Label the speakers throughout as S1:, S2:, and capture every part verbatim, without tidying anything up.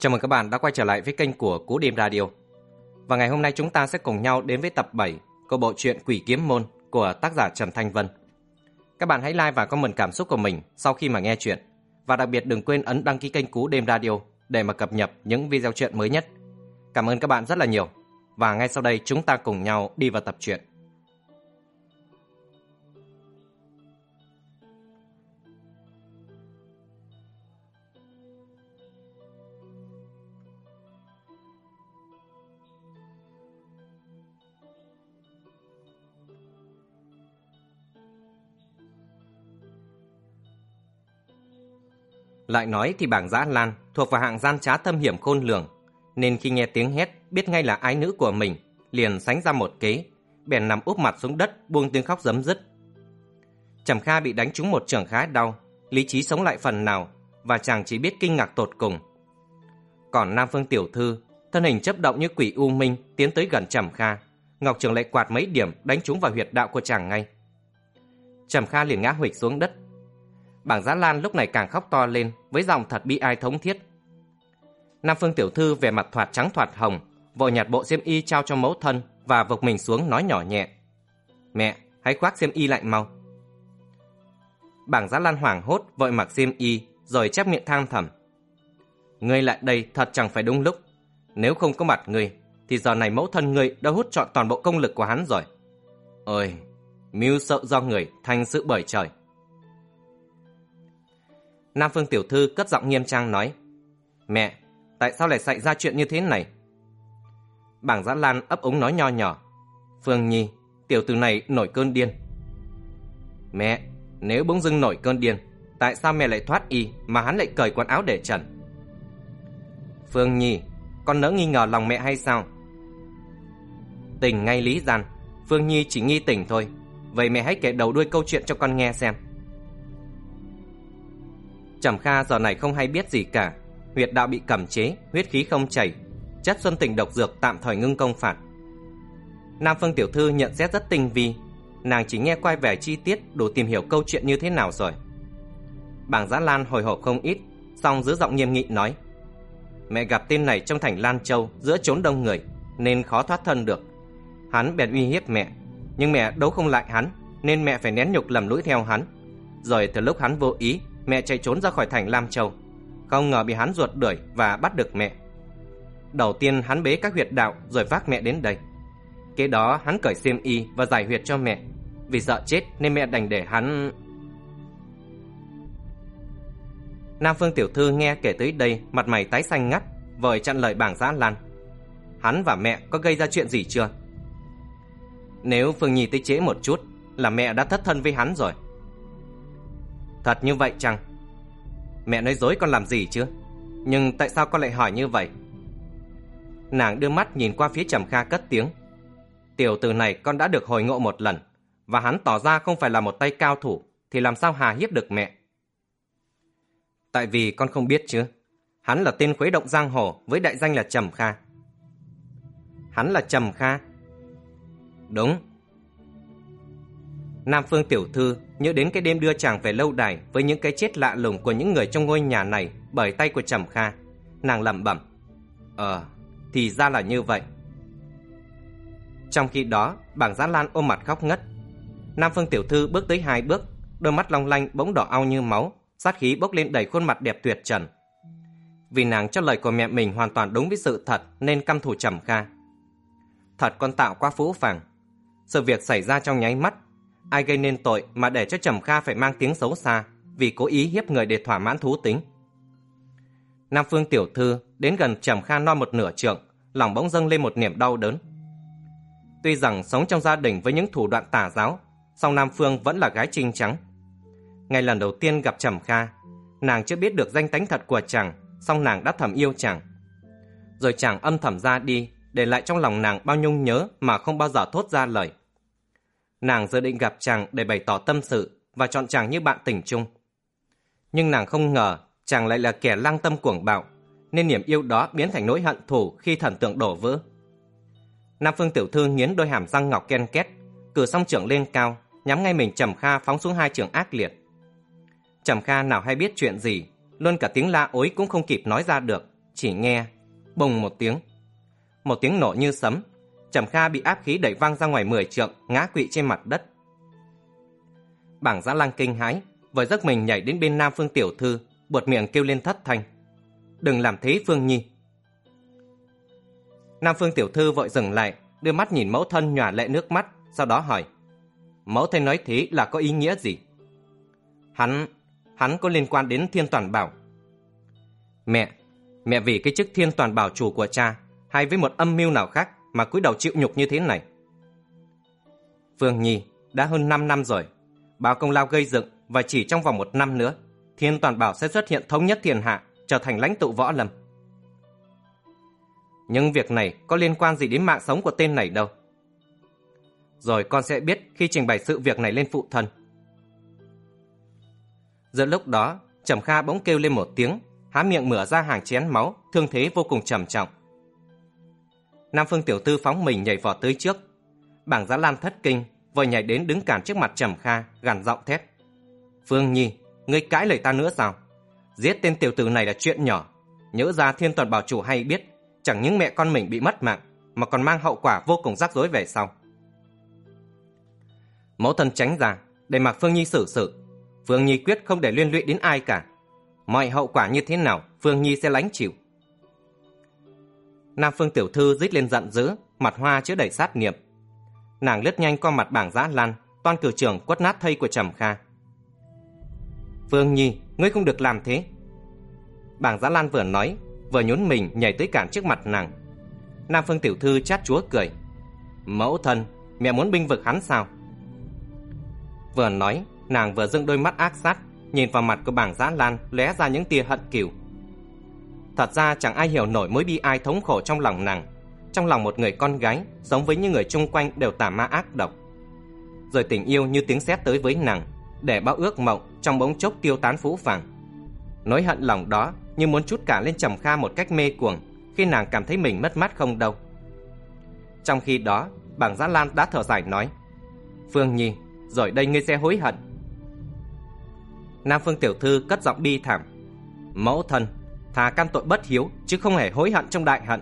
S1: Chào mừng các bạn đã quay trở lại với kênh của Cú Đêm Radio. Và ngày hôm nay chúng ta sẽ cùng nhau đến với tập bảy của bộ truyện Quỷ Kiếm Môn của tác giả Trần Thanh Vân. Các bạn hãy like và comment cảm xúc của mình sau khi mà nghe chuyện. Và đặc biệt đừng quên ấn đăng ký kênh Cú Đêm Radio để mà cập nhật những video truyện mới nhất. Cảm ơn các bạn rất là nhiều. Và ngay sau đây chúng ta cùng nhau đi vào tập truyện. Lại nói thì bảng Dã Lan thuộc vào hạng gian trá thâm hiểm khôn lường, nên khi nghe tiếng hét biết ngay là ái nữ của mình, liền sánh ra một kế, bèn nằm úp mặt xuống đất buông tiếng khóc rấm rứt. Trầm Kha bị đánh trúng một chưởng khá đau, lý trí sống lại phần nào và chàng chỉ biết kinh ngạc tột cùng. Còn Nam Phương tiểu thư, thân hình chớp động như quỷ u minh tiến tới gần Trầm Kha, ngọc trường lại quạt mấy điểm đánh trúng vào huyệt đạo của chàng ngay. Trầm Kha liền ngã huỵch xuống đất. Bảng Dã Lan lúc này càng khóc to lên với giọng thật bi ai thống thiết. Nam Phương tiểu thư vẻ mặt thoạt trắng thoạt hồng, vội nhặt bộ xiêm y trao cho mẫu thân và vụt mình xuống nói nhỏ nhẹ: "Mẹ, hãy khoác xiêm y lại mau." Bảng Dã Lan hoảng hốt vội mặc xiêm y rồi chép miệng than thầm: "Ngươi lại đây thật chẳng phải đúng lúc. Nếu không có mặt ngươi thì giờ này mẫu thân ngươi đã hút trọn toàn bộ công lực của hắn rồi. Ôi, mưu sợ do người, thành sự bởi trời." Nam Phương tiểu thư cất giọng nghiêm trang nói: "Mẹ, tại sao lại xảy ra chuyện như thế này?" Bảng Dã Lan ấp úng nói nho nhỏ: "Phương Nhi, tiểu tử này nổi cơn điên." "Mẹ, nếu bỗng dưng nổi cơn điên, tại sao mẹ lại thoát y mà hắn lại cởi quần áo để trần?" "Phương Nhi, con nỡ nghi ngờ lòng mẹ hay sao?" "Tình ngay lý gian, Phương Nhi chỉ nghi tình thôi. Vậy mẹ hãy kể đầu đuôi câu chuyện cho con nghe xem." Trầm Kha giờ này không hay biết gì cả. Huyệt đạo bị cầm chế, huyết khí không chảy, chất xuân tình độc dược tạm thời ngưng công phạt. Nam Phương tiểu thư nhận xét rất tinh vi, nàng chỉ nghe qua vẻ chi tiết đủ tìm hiểu câu chuyện như thế nào rồi. Bảng Dã Lan hồi hộp không ít, song giữ giọng nghiêm nghị nói: "Mẹ gặp tên này trong thành Lan Châu giữa chốn đông người nên khó thoát thân được. Hắn bèn uy hiếp mẹ, nhưng mẹ đấu không lại hắn nên mẹ phải nén nhục lầm lũi theo hắn. Rồi từ lúc hắn vô ý, mẹ chạy trốn ra khỏi thành Lam Châu, không ngờ bị hắn ruột đuổi và bắt được mẹ. Đầu tiên hắn bế các huyệt đạo rồi vác mẹ đến đây. Kế đó hắn cởi xiêm y và giải huyệt cho mẹ. Vì sợ chết nên mẹ đành để hắn..." Nam Phương tiểu thư nghe kể tới đây mặt mày tái xanh ngắt, vội chặn lời bảng Dã Lan: "Hắn và mẹ có gây ra chuyện gì chưa?" "Nếu Phương Nhi tới trễ một chút là mẹ đã thất thân với hắn rồi." "Thật như vậy chăng? Mẹ nói dối con làm gì chứ? Nhưng tại sao con lại hỏi như vậy?" Nàng đưa mắt nhìn qua phía Trầm Kha cất tiếng: "Tiểu tử này con đã được hồi ngộ một lần, và hắn tỏ ra không phải là một tay cao thủ, thì làm sao hà hiếp được mẹ?" "Tại vì con không biết chứ. Hắn là tên khuấy động giang hồ với đại danh là Trầm Kha." "Hắn là Trầm Kha?" "Đúng." Nam Phương tiểu thư nhớ đến cái đêm đưa chàng về lâu đài với những cái chết lạ lùng của những người trong ngôi nhà này bởi tay của Trầm Kha. Nàng lẩm bẩm: Ờ, thì ra là như vậy." Trong khi đó, bảng Dã Lan ôm mặt khóc ngất. Nam Phương tiểu thư bước tới hai bước, đôi mắt long lanh bỗng đỏ au như máu, sát khí bốc lên đầy khuôn mặt đẹp tuyệt trần. Vì nàng cho lời của mẹ mình hoàn toàn đúng với sự thật nên căm thù Trầm Kha. Thật con tạo quá phũ phàng. Sự việc xảy ra trong nháy mắt, ai gây nên tội mà để cho Trầm Kha phải mang tiếng xấu xa vì cố ý hiếp người để thỏa mãn thú tính. Nam Phương tiểu thư đến gần Trầm Kha non một nửa trượng, lòng bỗng dâng lên một niềm đau đớn. Tuy rằng sống trong gia đình với những thủ đoạn tà giáo, song Nam Phương vẫn là gái trinh trắng. Ngày lần đầu tiên gặp Trầm Kha, nàng chưa biết được danh tánh thật của chàng, song nàng đã thầm yêu chàng. Rồi chàng âm thầm ra đi, để lại trong lòng nàng bao nhung nhớ mà không bao giờ thốt ra lời. Nàng dự định gặp chàng để bày tỏ tâm sự và chọn chàng như bạn tình chung. Nhưng nàng không ngờ chàng lại là kẻ lang tâm cuồng bạo, nên niềm yêu đó biến thành nỗi hận thù khi thần tượng đổ vỡ. Nam Phương tiểu thư nghiến đôi hàm răng ngọc ken két, cử song chưởng lên cao, nhắm ngay mình Trầm Kha phóng xuống hai chưởng ác liệt. Trầm Kha nào hay biết chuyện gì, luôn cả tiếng la ối cũng không kịp nói ra được, chỉ nghe bùng một tiếng. Một tiếng nổ như sấm, Trầm Kha bị áp khí đẩy văng ra ngoài mười trượng, ngã quỵ trên mặt đất. Bảng Dã Lang kinh hãi, vội giấc mình nhảy đến bên Nam Phương tiểu thư, buột miệng kêu lên thất thanh: "Đừng làm thế Phương Nhi!" Nam Phương tiểu thư vội dừng lại, đưa mắt nhìn mẫu thân nhòa lệ nước mắt, sau đó hỏi: "Mẫu thân nói thế là có ý nghĩa gì?" Hắn, hắn có liên quan đến Thiên Toàn Bảo. Mẹ, mẹ vì cái chức Thiên Toàn Bảo chủ của cha, hay với một âm mưu nào khác mà cúi đầu chịu nhục như thế này? Phương Nhi, đã hơn năm năm rồi, bao công lao gây dựng, và chỉ trong vòng một năm nữa, Thiên Toàn Bảo sẽ xuất hiện thống nhất thiên hạ, trở thành lãnh tụ võ lâm. Nhưng việc này có liên quan gì đến mạng sống của tên này đâu. Rồi con sẽ biết khi trình bày sự việc này lên phụ thân. Giữa lúc đó, Trầm Kha bỗng kêu lên một tiếng, há miệng mửa ra hàng chén máu, thương thế vô cùng trầm trọng. Nam Phương tiểu thư phóng mình nhảy vọt tới trước. Bảng Dã Lan thất kinh, vội nhảy đến đứng cản trước mặt Trầm Kha, gằn giọng thét: "Phương Nhi, ngươi cãi lời ta nữa sao? Giết tên tiểu tử này là chuyện nhỏ, nhỡ ra Thiên Toàn Bảo chủ hay biết, chẳng những mẹ con mình bị mất mạng, mà còn mang hậu quả vô cùng rắc rối về sau." Mẫu thân tránh ra, để mặc Phương Nhi xử sự. Phương Nhi quyết không để liên lụy đến ai cả. Mọi hậu quả như thế nào, Phương Nhi sẽ lãnh chịu. Nam Phương tiểu thư rít lên giận dữ, mặt hoa chứa đầy sát niệm. Nàng lướt nhanh qua mặt Bảng Dã Lan, toan cử trưởng quất nát thây của Trầm Kha. "Phương Nhi, ngươi không được làm thế." Bảng Dã Lan vừa nói, vừa nhún mình nhảy tới cản trước mặt nàng. Nam Phương tiểu thư chát chúa cười: "Mẫu thân, mẹ muốn binh vực hắn sao?" Vừa nói, nàng vừa dựng đôi mắt ác sát, nhìn vào mặt của Bảng Dã Lan lóe ra những tia hận cừu. Thật ra chẳng ai hiểu nổi mối bi ai thống khổ trong lòng nàng. Trong lòng một người con gái, sống với những người chung quanh đều tà ma ác độc. Rồi tình yêu như tiếng sét tới với nàng, để bao ước mộng trong bỗng chốc tiêu tán phũ phàng. Nỗi hận lòng đó như muốn trút cả lên Trầm Kha một cách mê cuồng, khi nàng cảm thấy mình mất mát không đâu. Trong khi đó, Bảng Dã Lan đã thở dài nói: "Phương Nhi, rồi đây ngươi sẽ hối hận." Nam Phương tiểu thư cất giọng bi thảm: "Mẫu thân, thà cam tội bất hiếu, chứ không hề hối hận trong đại hận."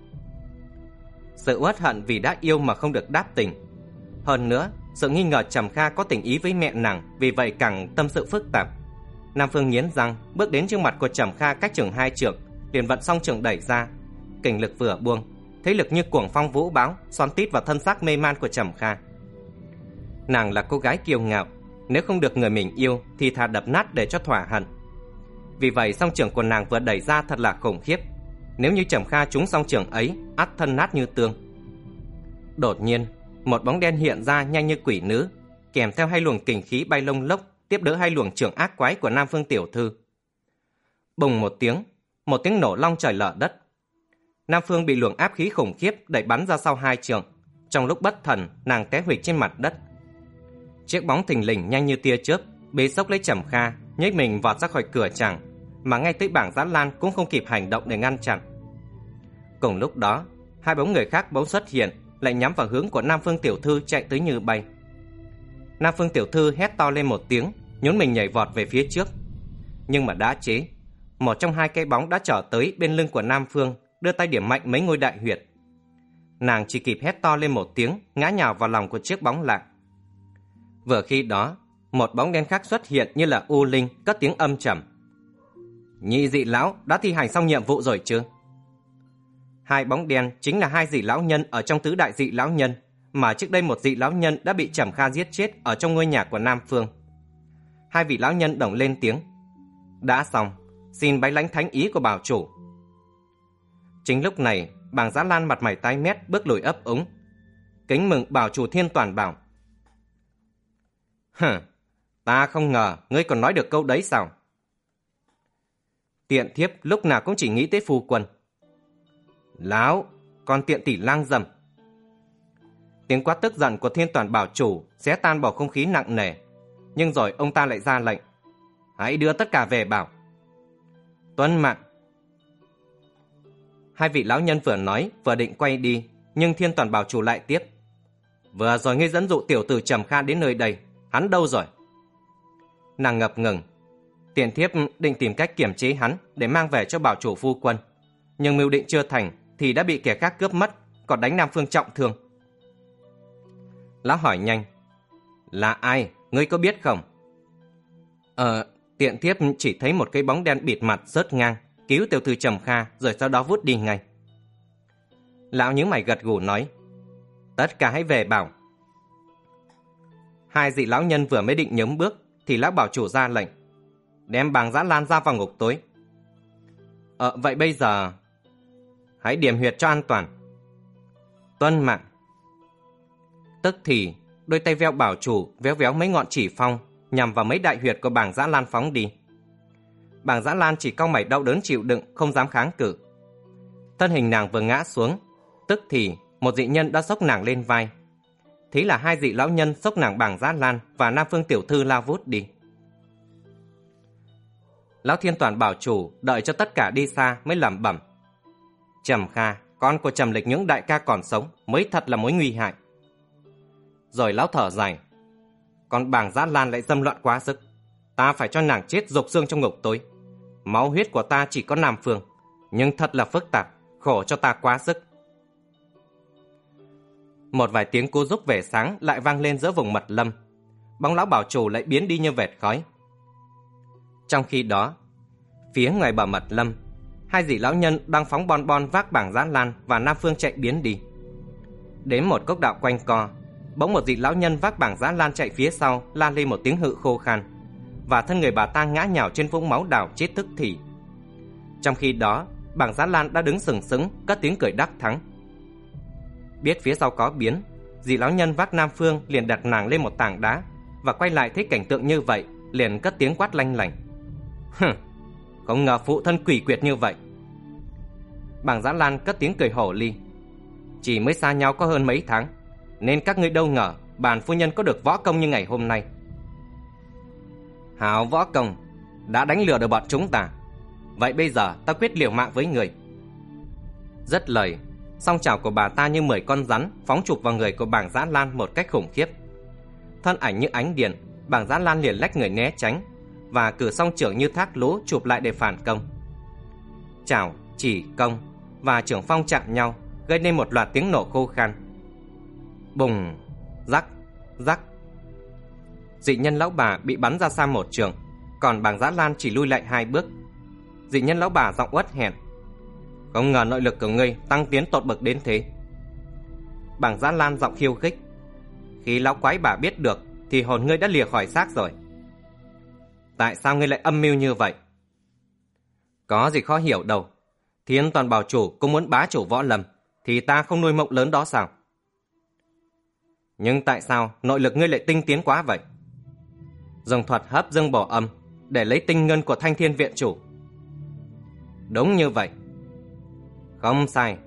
S1: Sự uất hận vì đã yêu mà không được đáp tình. Hơn nữa, sự nghi ngờ Trầm Kha có tình ý với mẹ nàng, vì vậy càng tâm sự phức tạp. Nam Phương nghiến răng, bước đến trước mặt của Trầm Kha cách chừng hai trượng, liền vận song trường đẩy ra. Kình lực vừa buông, thế lực như cuồng phong vũ bão xoắn tít vào thân xác mê man của Trầm Kha. Nàng là cô gái kiêu ngạo, nếu không được người mình yêu thì thà đập nát để cho thỏa hận. Vì vậy song trường của nàng vừa đẩy ra thật là khủng khiếp. Nếu như Trầm Kha trúng song trường ấy, ắt thân nát như tương. Đột nhiên, một bóng đen hiện ra nhanh như quỷ nữ, kèm theo hai luồng kình khí bay lông lốc, tiếp đỡ hai luồng trường ác quái của Nam Phương tiểu thư. Bùng một tiếng, một tiếng nổ long trời lở đất. Nam Phương bị luồng áp khí khủng khiếp đẩy bắn ra sau hai trường. Trong lúc bất thần, nàng té huỵch trên mặt đất. Chiếc bóng thình lình nhanh như tia chớp bế xốc lấy Trầm Kha, nhếch mình vọt ra khỏi cửa tràng, mà ngay tới Bảng Dã Lan cũng không kịp hành động để ngăn chặn. Cùng lúc đó, hai bóng người khác bỗng xuất hiện, lại nhắm vào hướng của Nam Phương tiểu thư chạy tới như bay. Nam Phương tiểu thư hét to lên một tiếng, nhún mình nhảy vọt về phía trước. Nhưng mà đã chế, một trong hai cái bóng đã trở tới bên lưng của Nam Phương, đưa tay điểm mạnh mấy ngôi đại huyệt. Nàng chỉ kịp hét to lên một tiếng, ngã nhào vào lòng của chiếc bóng lạ. Vừa khi đó, một bóng đen khác xuất hiện như là u linh, cất tiếng âm trầm: "Nhị dị lão đã thi hành xong nhiệm vụ rồi chứ?" Hai bóng đen chính là hai dị lão nhân ở trong tứ đại dị lão nhân, mà trước đây một dị lão nhân đã bị Trầm Kha giết chết ở trong ngôi nhà của Nam Phương. Hai vị lão nhân đồng lên tiếng: "Đã xong, xin bái lãnh thánh ý của bảo chủ." Chính lúc này, Bảng Dã Lan mặt mày tái mét bước lùi ấp úng: "Kính mừng bảo chủ Thiên Toàn Bảo." "Hừ, ta không ngờ ngươi còn nói được câu đấy sao?" "Tiện thiếp lúc nào cũng chỉ nghĩ tới phu quân." "Láo, còn tiện tỷ lang dầm." Tiếng quát tức giận của Thiên Toàn Bảo chủ xé tan bầu không khí nặng nề, nhưng rồi ông ta lại ra lệnh: "Hãy đưa tất cả về bảo." "Tuân mạng." Hai vị lão nhân vừa nói vừa định quay đi, nhưng Thiên Toàn Bảo chủ lại tiếp: "Vừa rồi ngươi dẫn dụ tiểu tử Trầm Kha đến nơi đây, hắn đâu rồi?" Nàng ngập ngừng: "Tiện thiếp định tìm cách kiềm chế hắn để mang về cho bảo chủ phu quân. nhưng mưu định chưa thành thì đã bị kẻ khác cướp mất, còn đánh Nam Phương trọng thương. Lão hỏi nhanh: Là ai? Ngươi có biết không? Ờ, tiện thiếp chỉ thấy một cái bóng đen bịt mặt rớt ngang, cứu tiểu thư Trầm Kha rồi sau đó vút đi ngay. Lão nhíu mày gật gù nói: Tất cả hãy về bảo. Hai vị lão nhân vừa mới định nhấm bước thì lão bảo chủ ra lệnh: Đem Bàng Dã Lan ra vào ngục tối. Ờ, vậy bây giờ hãy điểm huyệt cho an toàn. Tuân mạng. Tức thì đôi tay veo bảo chủ véo véo mấy ngọn chỉ phong nhằm vào mấy đại huyệt của Bàng Dã Lan phóng đi. Bàng Dã Lan chỉ cau mày đau đớn chịu đựng, không dám kháng cự. Thân hình nàng vừa ngã xuống, tức thì một dị nhân đã xốc nàng lên vai. Thế là hai dị lão nhân xốc nàng Bàng Dã Lan và Nam Phương tiểu thư lao vút đi. Lão Thiên Toàn bảo chủ đợi cho tất cả đi xa mới lẩm bẩm: Trầm Kha, con của Trầm Lịch những đại ca còn sống mới thật là mối nguy hại. Rồi lão thở dài: Còn Bàng Dã Lan lại dâm loạn quá sức, ta phải cho nàng chết rục xương trong ngục tối. Máu huyết của ta chỉ có Nam Phương, nhưng thật là phức tạp, khổ cho ta quá sức. Một vài tiếng cu rúc về sáng lại vang lên giữa vùng mật lâm. Bóng lão bảo chủ lại biến đi như vệt khói. Trong khi đó, phía ngoài bờ mật lâm, hai vị lão nhân đang phóng bon bon vác Bàng Dã Lan và Nam Phương chạy biến đi. Đến một cốc đạo quanh co, bỗng một vị lão nhân vác Bàng Dã Lan chạy phía sau, la lên một tiếng hự khô khan, và thân người bà ta ngã nhào trên vũng máu đào chết tức thì. Trong khi đó, Bàng Dã Lan đã đứng sừng sững, cất tiếng cười đắc thắng. Biết phía sau có biến, vị lão nhân vác Nam Phương liền đặt nàng lên một tảng đá, và quay lại thấy cảnh tượng như vậy, liền cất tiếng quát lanh lảnh: Hừ, không ngờ phụ thân quỷ quyệt như vậy. Bàng Dã Lan cất tiếng cười hổ ly: Chỉ mới xa nhau có hơn mấy tháng, nên các ngươi đâu ngờ bản phu nhân có được võ công như ngày hôm nay. Hảo võ công, đã đánh lừa được bọn chúng ta. Vậy bây giờ ta quyết liều mạng với người. Dứt lời, song chảo của bà ta như mười con rắn phóng chụp vào người của Bàng Dã Lan một cách khủng khiếp. Thân ảnh như ánh điện, Bàng Dã Lan liền lách người né tránh, và cử song trưởng như thác lũ chụp lại để phản công. Chảo, chỉ, công và trưởng phong chạm nhau, gây nên một loạt tiếng nổ khô khan. Bùng, rắc, rắc. Dị nhân lão bà bị bắn ra xa một trường, còn Bàng Dã Lan chỉ lui lại hai bước. Dị nhân lão bà giọng uất hèn: Không ngờ nội lực của ngươi tăng tiến tột bậc đến thế. Bàng Dã Lan giọng khiêu khích: Khi lão quái bà biết được thì hồn ngươi đã lìa khỏi xác rồi. Tại sao ngươi lại âm mưu như vậy? Có gì khó hiểu đâu. Thiên Toàn bảo chủ cũng muốn bá chủ võ lâm, thì ta không nuôi mộng lớn đó sao? Nhưng tại sao nội lực ngươi lại tinh tiến quá vậy? Dùng thuật hấp dương bổ âm để lấy tinh ngân của Thanh Thiên viện chủ. Đúng như vậy. Không sai.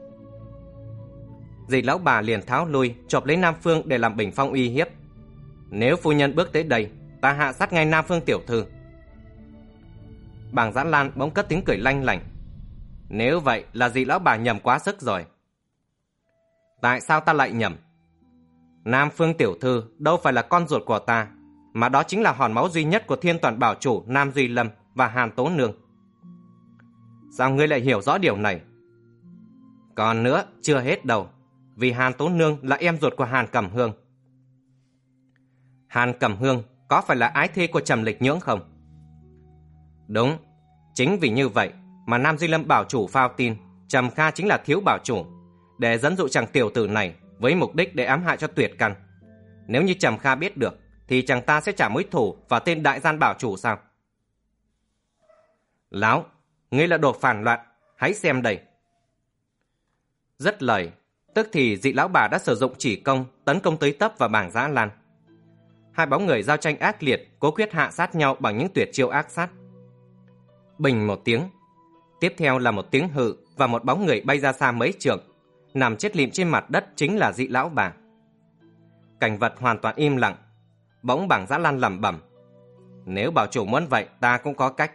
S1: Dì lão bà liền tháo lui, chộp lấy Nam Phương để làm bình phong uy hiếp. Nếu phu nhân bước tới đây, ta hạ sát ngay Nam Phương tiểu thư. Bàng Dã Lan bỗng cất tiếng cười lanh lảnh: Nếu vậy là dì lão bà nhầm quá sức rồi. Tại sao ta lại nhầm? Nam Phương tiểu thư đâu phải là con ruột của ta, mà đó chính là hòn máu duy nhất của Thiên Toàn bảo chủ Nam Duy Lâm và Hàn Tố Nương. Sao ngươi lại hiểu rõ điều này? Còn nữa, chưa hết đâu, vì Hàn Tố Nương là em ruột của Hàn Cẩm Hương. Hàn Cẩm Hương có phải là ái thê của Trầm Lịch Nhưỡng không? Đúng, chính vì như vậy mà Nam Duy Lâm bảo chủ phao tin Trầm Kha chính là thiếu bảo chủ, để dẫn dụ chàng tiểu tử này với mục đích để ám hại cho Tuyệt Căn. Nếu như Trầm Kha biết được thì chàng ta sẽ trả mối thù vào tên đại gian bảo chủ sao? Láo, ngươi là đồ phản loạn, hãy xem đây. Dứt lời, tức thì dị lão bà đã sử dụng chỉ công tấn công tới tấp vào Bàng Dã Lan. Hai bóng người giao tranh ác liệt, cố quyết hạ sát nhau bằng những tuyệt chiêu ác sát. Bình một tiếng, tiếp theo là một tiếng hự và một bóng người bay ra xa mấy trượng, nằm chết lịm trên mặt đất chính là dị lão bà. Cảnh vật hoàn toàn im lặng. Bỗng Bàng Dã Lan lẩm bẩm: Nếu bảo chủ muốn vậy, ta cũng có cách.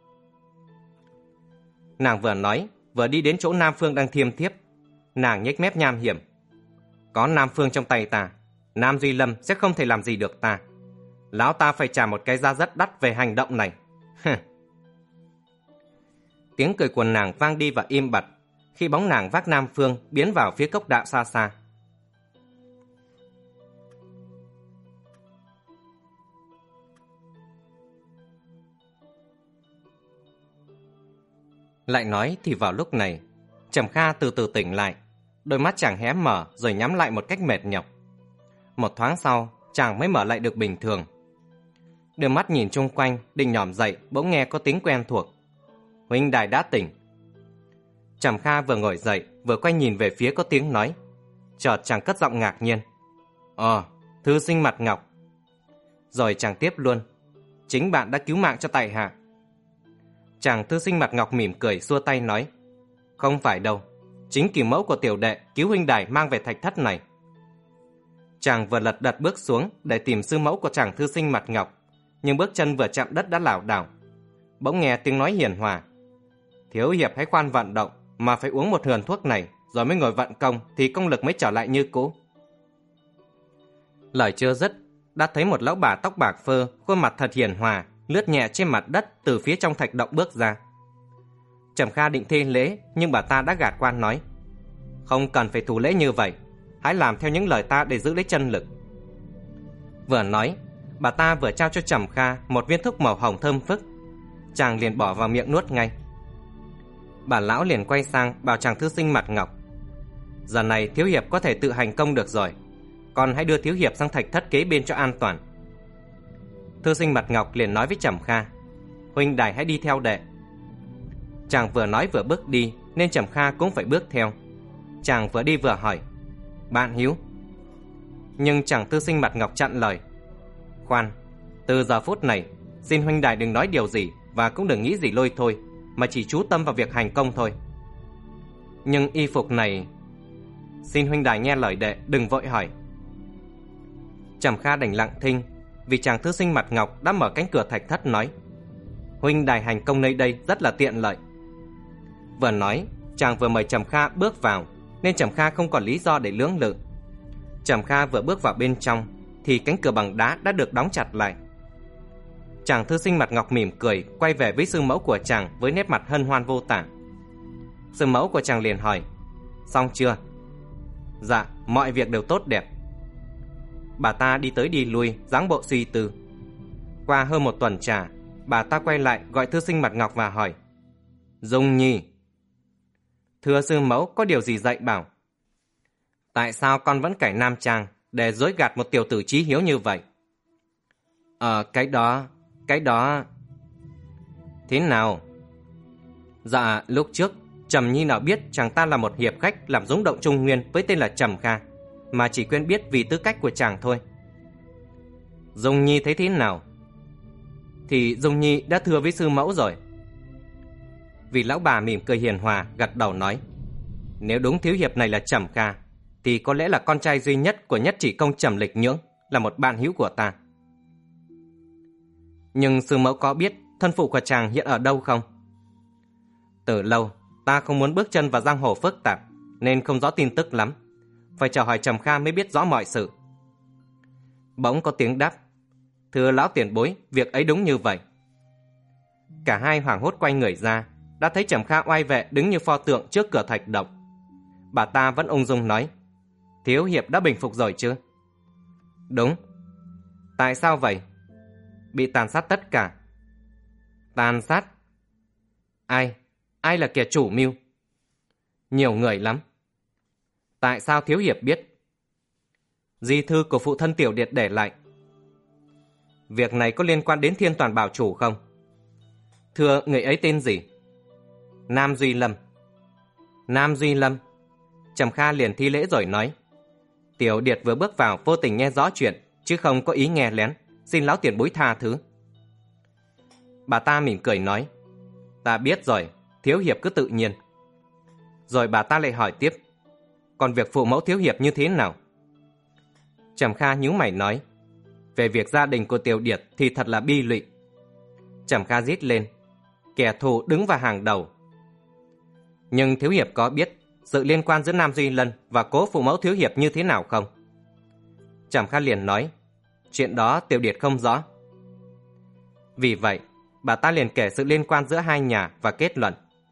S1: Nàng vừa nói, vừa đi đến chỗ Nam Phương đang thiêm thiếp. Nàng nhếch mép nham hiểm: Có Nam Phương trong tay ta, Nam Duy Lâm sẽ không thể làm gì được ta. Lão ta phải trả một cái giá rất đắt về hành động này. tiếng cười của nàng vang đi và im bặt khi bóng nàng vác Nam Phương biến vào phía cốc đạo xa xa. Lại nói thì vào lúc này, Trầm Kha từ từ tỉnh lại, đôi mắt chàng hé mở rồi nhắm lại một cách mệt nhọc. Một thoáng sau, chàng mới mở lại được bình thường. Đưa mắt nhìn chung quanh, định nhỏm dậy, bỗng nghe có tiếng quen thuộc. Huynh đài đã tỉnh. Trầm Kha vừa ngồi dậy, vừa quay nhìn về phía có tiếng nói. Chợt chàng cất giọng ngạc nhiên. Ờ, thư sinh mặt ngọc. Rồi chàng tiếp luôn. Chính bạn đã cứu mạng cho tại hạ. Chàng thư sinh mặt ngọc mỉm cười xua tay nói. Không phải đâu, chính kỳ mẫu của tiểu đệ cứu huynh đài mang về thạch thất này. Chàng vừa lật đật bước xuống để tìm sư mẫu của chàng thư sinh mặt ngọc, nhưng bước chân vừa chạm đất đã lảo đảo. Bỗng nghe tiếng nói hiền hòa. Thiếu hiệp hãy khoan vận động, mà phải uống một hườn thuốc này rồi mới ngồi vận công thì công lực mới trở lại như cũ. Lời chưa dứt, đã thấy một lão bà tóc bạc phơ, khuôn mặt thật hiền hòa, lướt nhẹ trên mặt đất từ phía trong thạch động bước ra. Trầm Kha định thi lễ, nhưng bà ta đã gạt qua nói. Không cần phải thủ lễ như vậy, hãy làm theo những lời ta để giữ lấy chân lực. Vừa nói, bà ta vừa trao cho Trầm Kha một viên thuốc màu hồng thơm phức. Chàng liền bỏ vào miệng nuốt ngay. Bà lão liền quay sang bảo chàng thư sinh mặt ngọc. Giờ này thiếu hiệp có thể tự hành công được rồi, con hãy đưa thiếu hiệp sang thạch thất kế bên cho an toàn. Thư sinh mặt ngọc liền nói với Trầm Kha. Huynh đài hãy đi theo đệ. Chàng vừa nói vừa bước đi, nên Trầm Kha cũng phải bước theo. Chàng vừa đi vừa hỏi. Bạn hiếu. Nhưng chàng thư sinh mặt ngọc chặn lời. Khoan, từ giờ phút này, xin huynh đài đừng nói điều gì và cũng đừng nghĩ gì lôi thôi, mà chỉ chú tâm vào việc hành công thôi. Nhưng y phục này... Xin huynh đài nghe lời đệ, đừng vội hỏi. Trầm Kha đành lặng thinh, vì chàng thư sinh mặt ngọc đã mở cánh cửa thạch thất nói. Huynh đài hành công nơi đây rất là tiện lợi. Vừa nói, chàng vừa mời Trầm Kha bước vào, nên Trầm Kha không còn lý do để lưỡng lự. Trầm Kha vừa bước vào bên trong thì cánh cửa bằng đá đã được đóng chặt lại. Chàng thư sinh mặt ngọc mỉm cười quay về với sư mẫu của chàng với nét mặt hân hoan vô tả. Sư mẫu của chàng liền hỏi. Xong chưa? Dạ, mọi việc đều tốt đẹp. Bà ta đi tới đi lui, dáng bộ suy tư. Qua hơn một tuần trà, bà ta quay lại gọi thư sinh mặt ngọc và hỏi. Dung Nhi. Thưa sư mẫu, có điều gì dạy bảo? Tại sao con vẫn cải nam trang để dối gạt một tiểu tử chí hiếu như vậy? Ờ, cái đó, cái đó... Thế nào? Dạ, lúc trước, Trầm Nhi nào biết chàng ta là một hiệp khách làm rúng động Trung Nguyên với tên là Trầm Kha, mà chỉ quen biết vì tư cách của chàng thôi. Dung Nhi thấy thế nào? Thì Dung Nhi đã thưa với sư mẫu rồi. Vì lão bà mỉm cười hiền hòa, gật đầu nói. Nếu đúng thiếu hiệp này là Trầm Kha, thì có lẽ là con trai duy nhất của nhất chỉ công Trầm Lịch Nhưỡng, là một bạn hữu của ta. Nhưng sư mẫu có biết thân phụ của chàng hiện ở đâu không? Từ lâu, ta không muốn bước chân vào giang hồ phức tạp, nên không rõ tin tức lắm. Phải chờ hỏi Trầm Kha mới biết rõ mọi sự. Bỗng có tiếng đáp. Thưa lão tiền bối, việc ấy đúng như vậy. Cả hai hoảng hốt quay người ra, đã thấy Trầm Kha oai vệ đứng như pho tượng trước cửa thạch động. Bà ta vẫn ung dung nói. Thiếu hiệp đã bình phục rồi chứ? Đúng. Tại sao vậy? Bị tàn sát tất cả. Tàn sát? Ai? Ai là kẻ chủ mưu? Nhiều người lắm. Tại sao thiếu hiệp biết? Di thư của phụ thân Tiểu Điệt để lại. Việc này có liên quan đến Thiên Toàn Bảo chủ không? Thưa, người ấy tên gì? Nam Duy Lâm. Nam Duy Lâm. Trầm Kha liền thi lễ rồi nói. Tiểu Điệt vừa bước vào vô tình nghe rõ chuyện, chứ không có ý nghe lén, xin lão tiền bối tha thứ. Bà ta mỉm cười nói. Ta biết rồi, thiếu hiệp cứ tự nhiên. Rồi bà ta lại hỏi tiếp. Còn việc phụ mẫu thiếu hiệp như thế nào? Trầm Kha nhíu mày nói. Về việc gia đình của Tiểu Điệt thì thật là bi lụy. Trầm Kha rít lên. Kẻ thù đứng vào hàng đầu. Nhưng thiếu hiệp có biết sự liên quan giữa Nam Duy Lân và cố phụ mẫu thiếu hiệp như thế nào không? Trầm Kha liền nói. Chuyện đó Tiểu Điệt không rõ. Vì vậy, bà ta liền kể sự liên quan giữa hai nhà và kết luận.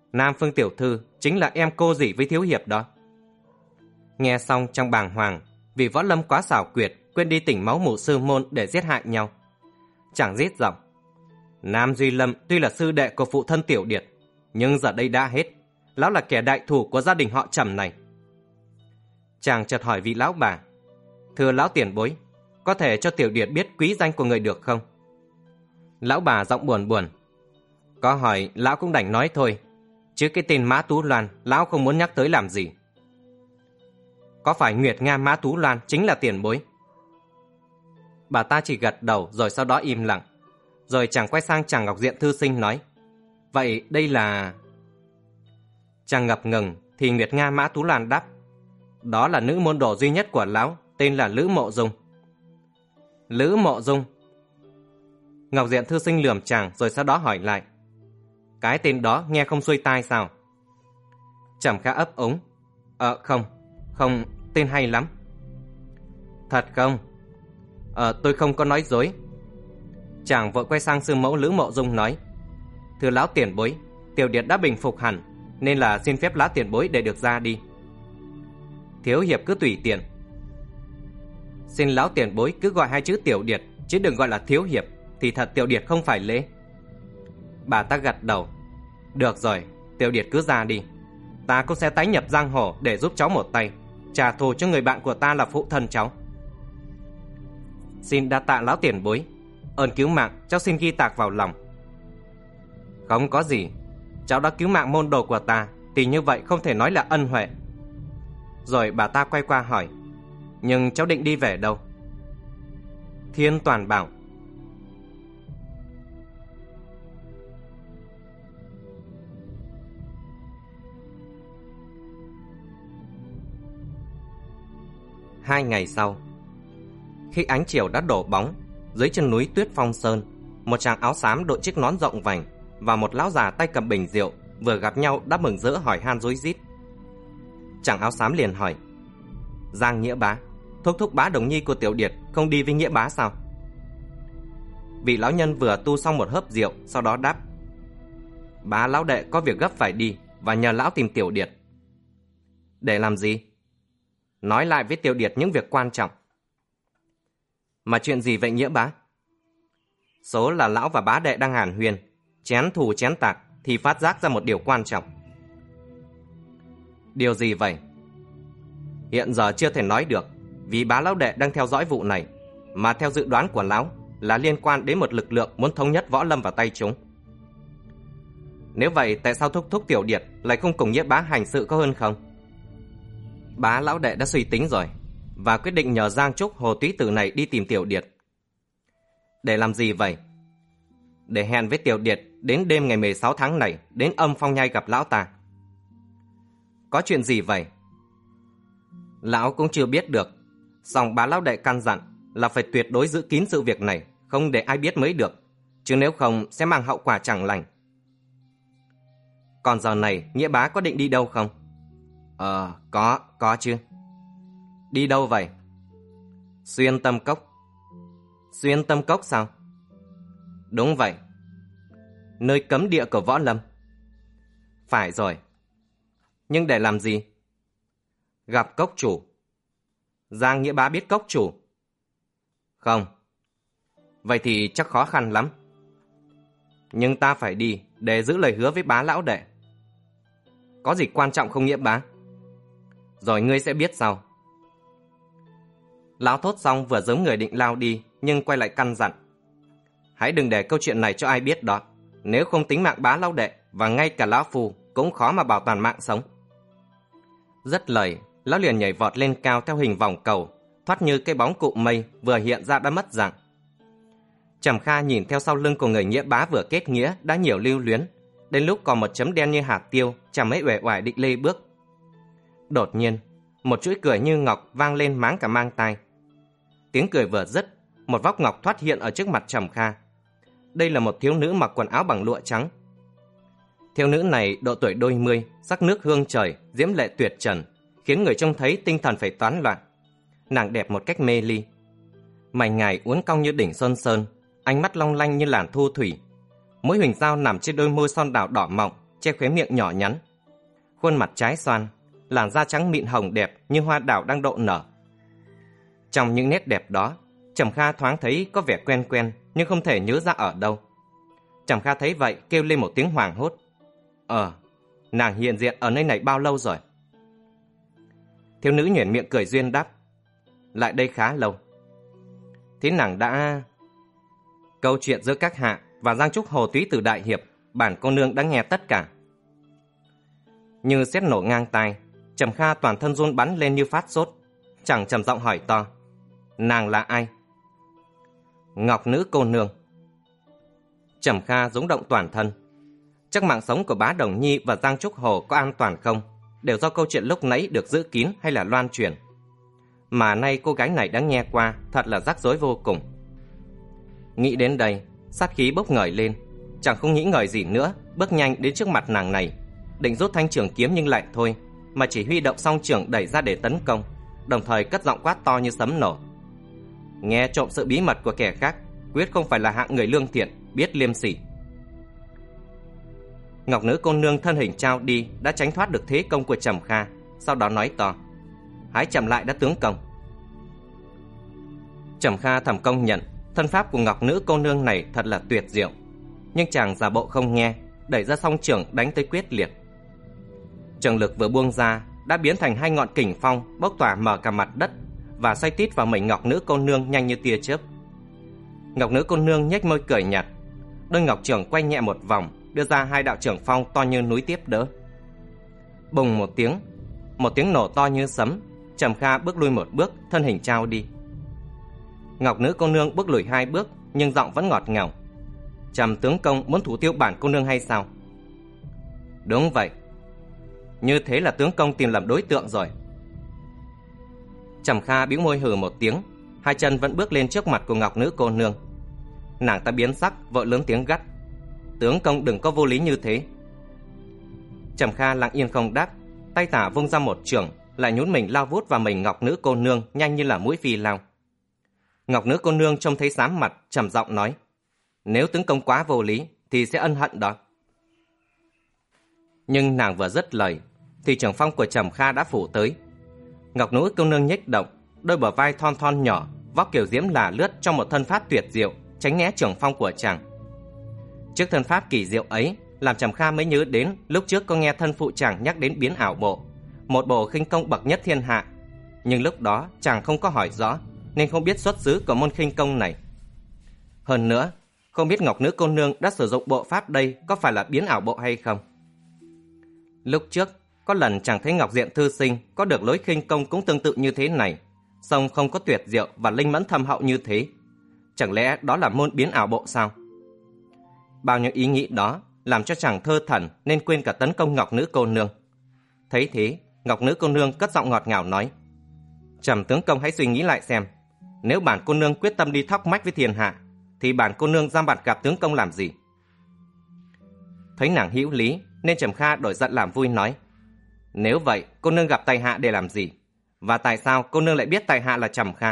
S1: Nam Phương tiểu thư chính là em cô dì với thiếu hiệp đó. Nghe xong trong bàng hoàng, vì võ lâm quá xảo quyệt, quên đi tỉnh máu mủ sư môn để giết hại nhau. Chàng rít giọng: Nam Duy Lâm tuy là sư đệ của phụ thân Tiểu Điệt, nhưng giờ đây đã hết, lão là kẻ đại thù của gia đình họ Trầm này. Chàng chợt hỏi vị lão bà: Thưa lão tiền bối, có thể cho Tiểu Điệt biết quý danh của người được không? Lão bà giọng buồn buồn: Có hỏi lão cũng đành nói thôi, chứ cái tên Mã Tú Loan lão không muốn nhắc tới làm gì. Có phải Nguyệt Nga Mã Tú Loan chính là tiền bối? Bà ta chỉ gật đầu rồi sau đó im lặng. Rồi chàng quay sang chàng Ngọc Diện thư sinh nói: Vậy đây là... Chàng ngập ngừng thì Nguyệt Nga Mã Tú Loan đáp: Đó là nữ môn đồ duy nhất của lão, tên là Lữ Mộ Dung. Lữ Mộ Dung. Ngọc Diện thư sinh lườm chàng rồi sau đó hỏi lại: Cái tên đó nghe không xuôi tai sao? Trầm Kha ấp úng: Ờ không, không, tên hay lắm. Thật không? Ờ tôi không có nói dối. Chàng vội quay sang sư mẫu Lữ Mộ Dung nói: Thưa lão tiền bối, Tiểu Điệt đã bình phục hẳn, nên là xin phép lão tiền bối để được ra đi. Thiếu hiệp cứ tùy tiện. Xin lão tiền bối cứ gọi hai chữ Tiểu Điệt, chứ đừng gọi là thiếu hiệp, thì thật Tiểu Điệt không phải lễ. Bà ta gật đầu: Được rồi, Tiểu Điệt cứ ra đi. Ta cũng sẽ tái nhập giang hồ để giúp cháu một tay, trả thù cho người bạn của ta là phụ thân cháu. Xin đa tạ lão tiền bối, ơn cứu mạng cháu xin ghi tạc vào lòng. Không có gì, cháu đã cứu mạng môn đồ của ta, thì như vậy không thể nói là ân huệ. Rồi bà ta quay qua hỏi: Nhưng cháu định đi về đâu? Thiên Toàn bảo: Hai ngày sau, khi ánh chiều đã đổ bóng, dưới chân núi Tuyết Phong Sơn, một chàng áo xám đội chiếc nón rộng vành và một lão già tay cầm bình rượu vừa gặp nhau đã mừng rỡ hỏi han rối rít. Chàng áo xám liền hỏi: Giang Nghĩa bá, thúc thúc bá đồng nhi của Tiểu Điệt không đi với Nghĩa bá sao? Vị lão nhân vừa tu xong một hớp rượu, sau đó đáp: Bá lão đệ có việc gấp phải đi và nhờ lão tìm Tiểu Điệt. Để làm gì? Nói lại với Tiểu Điệt những việc quan trọng. Mà chuyện gì vậy Nghĩa bá? Số là lão và bá đệ đang hàn huyên, chén thù chén tạc, thì phát giác ra một điều quan trọng. Điều gì vậy? Hiện giờ chưa thể nói được, vì bá lão đệ đang theo dõi vụ này, mà theo dự đoán của lão là liên quan đến một lực lượng muốn thống nhất võ lâm vào tay chúng. Nếu vậy tại sao thúc thúc Tiểu Điệt lại không cùng Nghĩa bá hành sự có hơn không? Bá lão đệ đã suy tính rồi và quyết định nhờ Giang Trúc Hồ Túy Tử này đi tìm Tiểu Điệt. Để làm gì vậy? Để hẹn với Tiểu Điệt đến đêm ngày mười sáu tháng này đến Âm Phong Nhai gặp lão ta. Có chuyện gì vậy? Lão cũng chưa biết được, song bá lão đệ căn dặn là phải tuyệt đối giữ kín sự việc này, không để ai biết mới được, chứ nếu không sẽ mang hậu quả chẳng lành. Còn giờ này Nghĩa bá có định đi đâu không? Ờ, có, có chứ. Đi đâu vậy? Xuyên Tâm Cốc. Xuyên Tâm Cốc sao? Đúng vậy. Nơi cấm địa của võ lâm. Phải rồi. Nhưng để làm gì? Gặp cốc chủ. Giang Nghĩa bá biết cốc chủ? Không. Vậy thì chắc khó khăn lắm. Nhưng ta phải đi để giữ lời hứa với bá lão đệ. Có gì quan trọng không Nghĩa bá? Rồi ngươi sẽ biết sau. Lão thốt xong vừa giống người định lao đi, nhưng quay lại căn dặn: Hãy đừng để câu chuyện này cho ai biết đó. Nếu không tính mạng bá lão đệ và ngay cả lão phu cũng khó mà bảo toàn mạng sống. Dứt lời, lão liền nhảy vọt lên cao theo hình vòng cầu, thoát như cái bóng cụm mây vừa hiện ra đã mất dạng. Trầm Kha nhìn theo sau lưng của người Nghĩa bá vừa kết nghĩa đã nhiều lưu luyến, đến lúc còn một chấm đen như hạt tiêu, chẳng mấy uể oải định lê bước. Đột nhiên, một chuỗi cười như ngọc vang lên máng cả mang tai. Tiếng cười vừa dứt, một vóc ngọc thoát hiện ở trước mặt Trầm Kha. Đây là một thiếu nữ mặc quần áo bằng lụa trắng. Thiếu nữ này độ tuổi đôi mươi, sắc nước hương trời, diễm lệ tuyệt trần, khiến người trông thấy tinh thần phải toán loạn. Nàng đẹp một cách mê ly. Mày ngài uốn cong như đỉnh Xuân Sơn, ánh mắt long lanh như làn thu thủy. Mỗi huỳnh dao nằm trên đôi môi son đào đỏ mọng, che khóe miệng nhỏ nhắn. Khuôn mặt trái xoan, làn da trắng mịn hồng đẹp như hoa đào đang độ nở. Trong những nét đẹp đó, Trầm Kha thoáng thấy có vẻ quen quen nhưng không thể nhớ ra ở đâu. Trầm Kha thấy vậy kêu lên một tiếng hoảng hốt. Ờ, nàng hiện diện ở nơi này bao lâu rồi? Thiếu nữ nhoẻn miệng cười duyên đáp. Lại đây khá lâu. Thế nàng đã... Câu chuyện giữa các hạ và Giang Trúc Hồ túy từ đại hiệp, bản cô nương đã nghe tất cả. Như sét nổ ngang tai, Trầm Kha toàn thân run bắn lên như phát sốt, chẳng trầm giọng hỏi to. Nàng là ai? Ngọc nữ cô nương. Trầm Kha rúng động toàn thân. Chắc mạng sống của Bá Đồng Nhi và Giang Trúc Hồ có an toàn không, đều do câu chuyện lúc nãy được giữ kín hay là loan truyền. Mà nay cô gái này đã nghe qua, thật là rắc rối vô cùng. Nghĩ đến đây, sát khí bốc ngời lên, chẳng không nghĩ ngợi gì nữa, bước nhanh đến trước mặt nàng này, định rút thanh trường kiếm nhưng lại thôi, mà chỉ huy động song trường đẩy ra để tấn công, đồng thời cất giọng quát to như sấm nổ. Nghe trộm sự bí mật của kẻ khác, quyết không phải là hạng người lương thiện, biết liêm sỉ. Ngọc nữ cô nương thân hình trao đi đã tránh thoát được thế công của Trầm Kha, sau đó nói to. Hãy chậm lại đã tướng công. Trầm Kha thầm công nhận thân pháp của ngọc nữ cô nương này thật là tuyệt diệu, nhưng chàng giả bộ không nghe, đẩy ra song trường đánh tới quyết liệt. Trường lực vừa buông ra đã biến thành hai ngọn kình phong bốc tỏa mở cả mặt đất và xoay tít vào mình ngọc nữ cô nương nhanh như tia chớp. Ngọc nữ cô nương nhếch môi cười nhạt, đôi ngọc trường quay nhẹ một vòng, đưa ra hai đạo trưởng phong to như núi tiếp đỡ. Bùng một tiếng, một tiếng nổ to như sấm. Trầm Kha bước lui một bước, thân hình trao đi. Ngọc nữ cô nương bước lùi hai bước, nhưng giọng vẫn ngọt ngào. Trầm tướng công muốn thủ tiêu bản cô nương hay sao? Đúng vậy. Như thế là tướng công tìm lầm đối tượng rồi. Trầm Kha bĩu môi hừ một tiếng, hai chân vẫn bước lên trước mặt của ngọc nữ cô nương. Nàng ta biến sắc, vội lớn tiếng gắt. Tướng công đừng có vô lý như thế. Trầm Kha lặng yên không đáp, tay tả vung ra một chưởng, lại nhún mình lao vút vào mình ngọc nữ cô nương nhanh như là mũi phi lao. Ngọc nữ cô nương trông thấy xám mặt, trầm giọng nói. Nếu tướng công quá vô lý thì sẽ ân hận đó. Nhưng nàng vừa dứt lời thì trưởng phong của Trầm Kha đã phủ tới. Ngọc nữ cô nương nhếch động, đôi bờ vai thon thon nhỏ, vóc kiểu diễm là lướt trong một thân pháp tuyệt diệu, tránh né trưởng phong của chàng. Trước thân pháp kỳ diệu ấy, làm Trầm Kha mới nhớ đến lúc trước có nghe thân phụ chàng nhắc đến biến ảo bộ, một bộ khinh công bậc nhất thiên hạ. Nhưng lúc đó chàng không có hỏi rõ, nên không biết xuất xứ của môn khinh công này. Hơn nữa, không biết ngọc nữ cô nương đã sử dụng bộ pháp đây có phải là biến ảo bộ hay không. Lúc trước, có lần chàng thấy Ngọc Diện thư sinh có được lối khinh công cũng tương tự như thế này, song không có tuyệt diệu và linh mẫn thâm hậu như thế. Chẳng lẽ đó là môn biến ảo bộ sao? Bao nhiêu ý nghĩ đó làm cho chàng thơ thẩn nên quên cả tấn công ngọc nữ cô nương. Thấy thế, ngọc nữ cô nương cất giọng ngọt ngào nói. Trầm tướng công hãy suy nghĩ lại xem, nếu bản cô nương quyết tâm đi thóc mách với thiên hạ, thì bản cô nương ra mặt gặp tướng công làm gì? Thấy nàng hữu lý nên Trầm Kha đổi giận làm vui nói. Nếu vậy, cô nương gặp tại hạ để làm gì? Và tại sao cô nương lại biết tại hạ là Trầm Kha?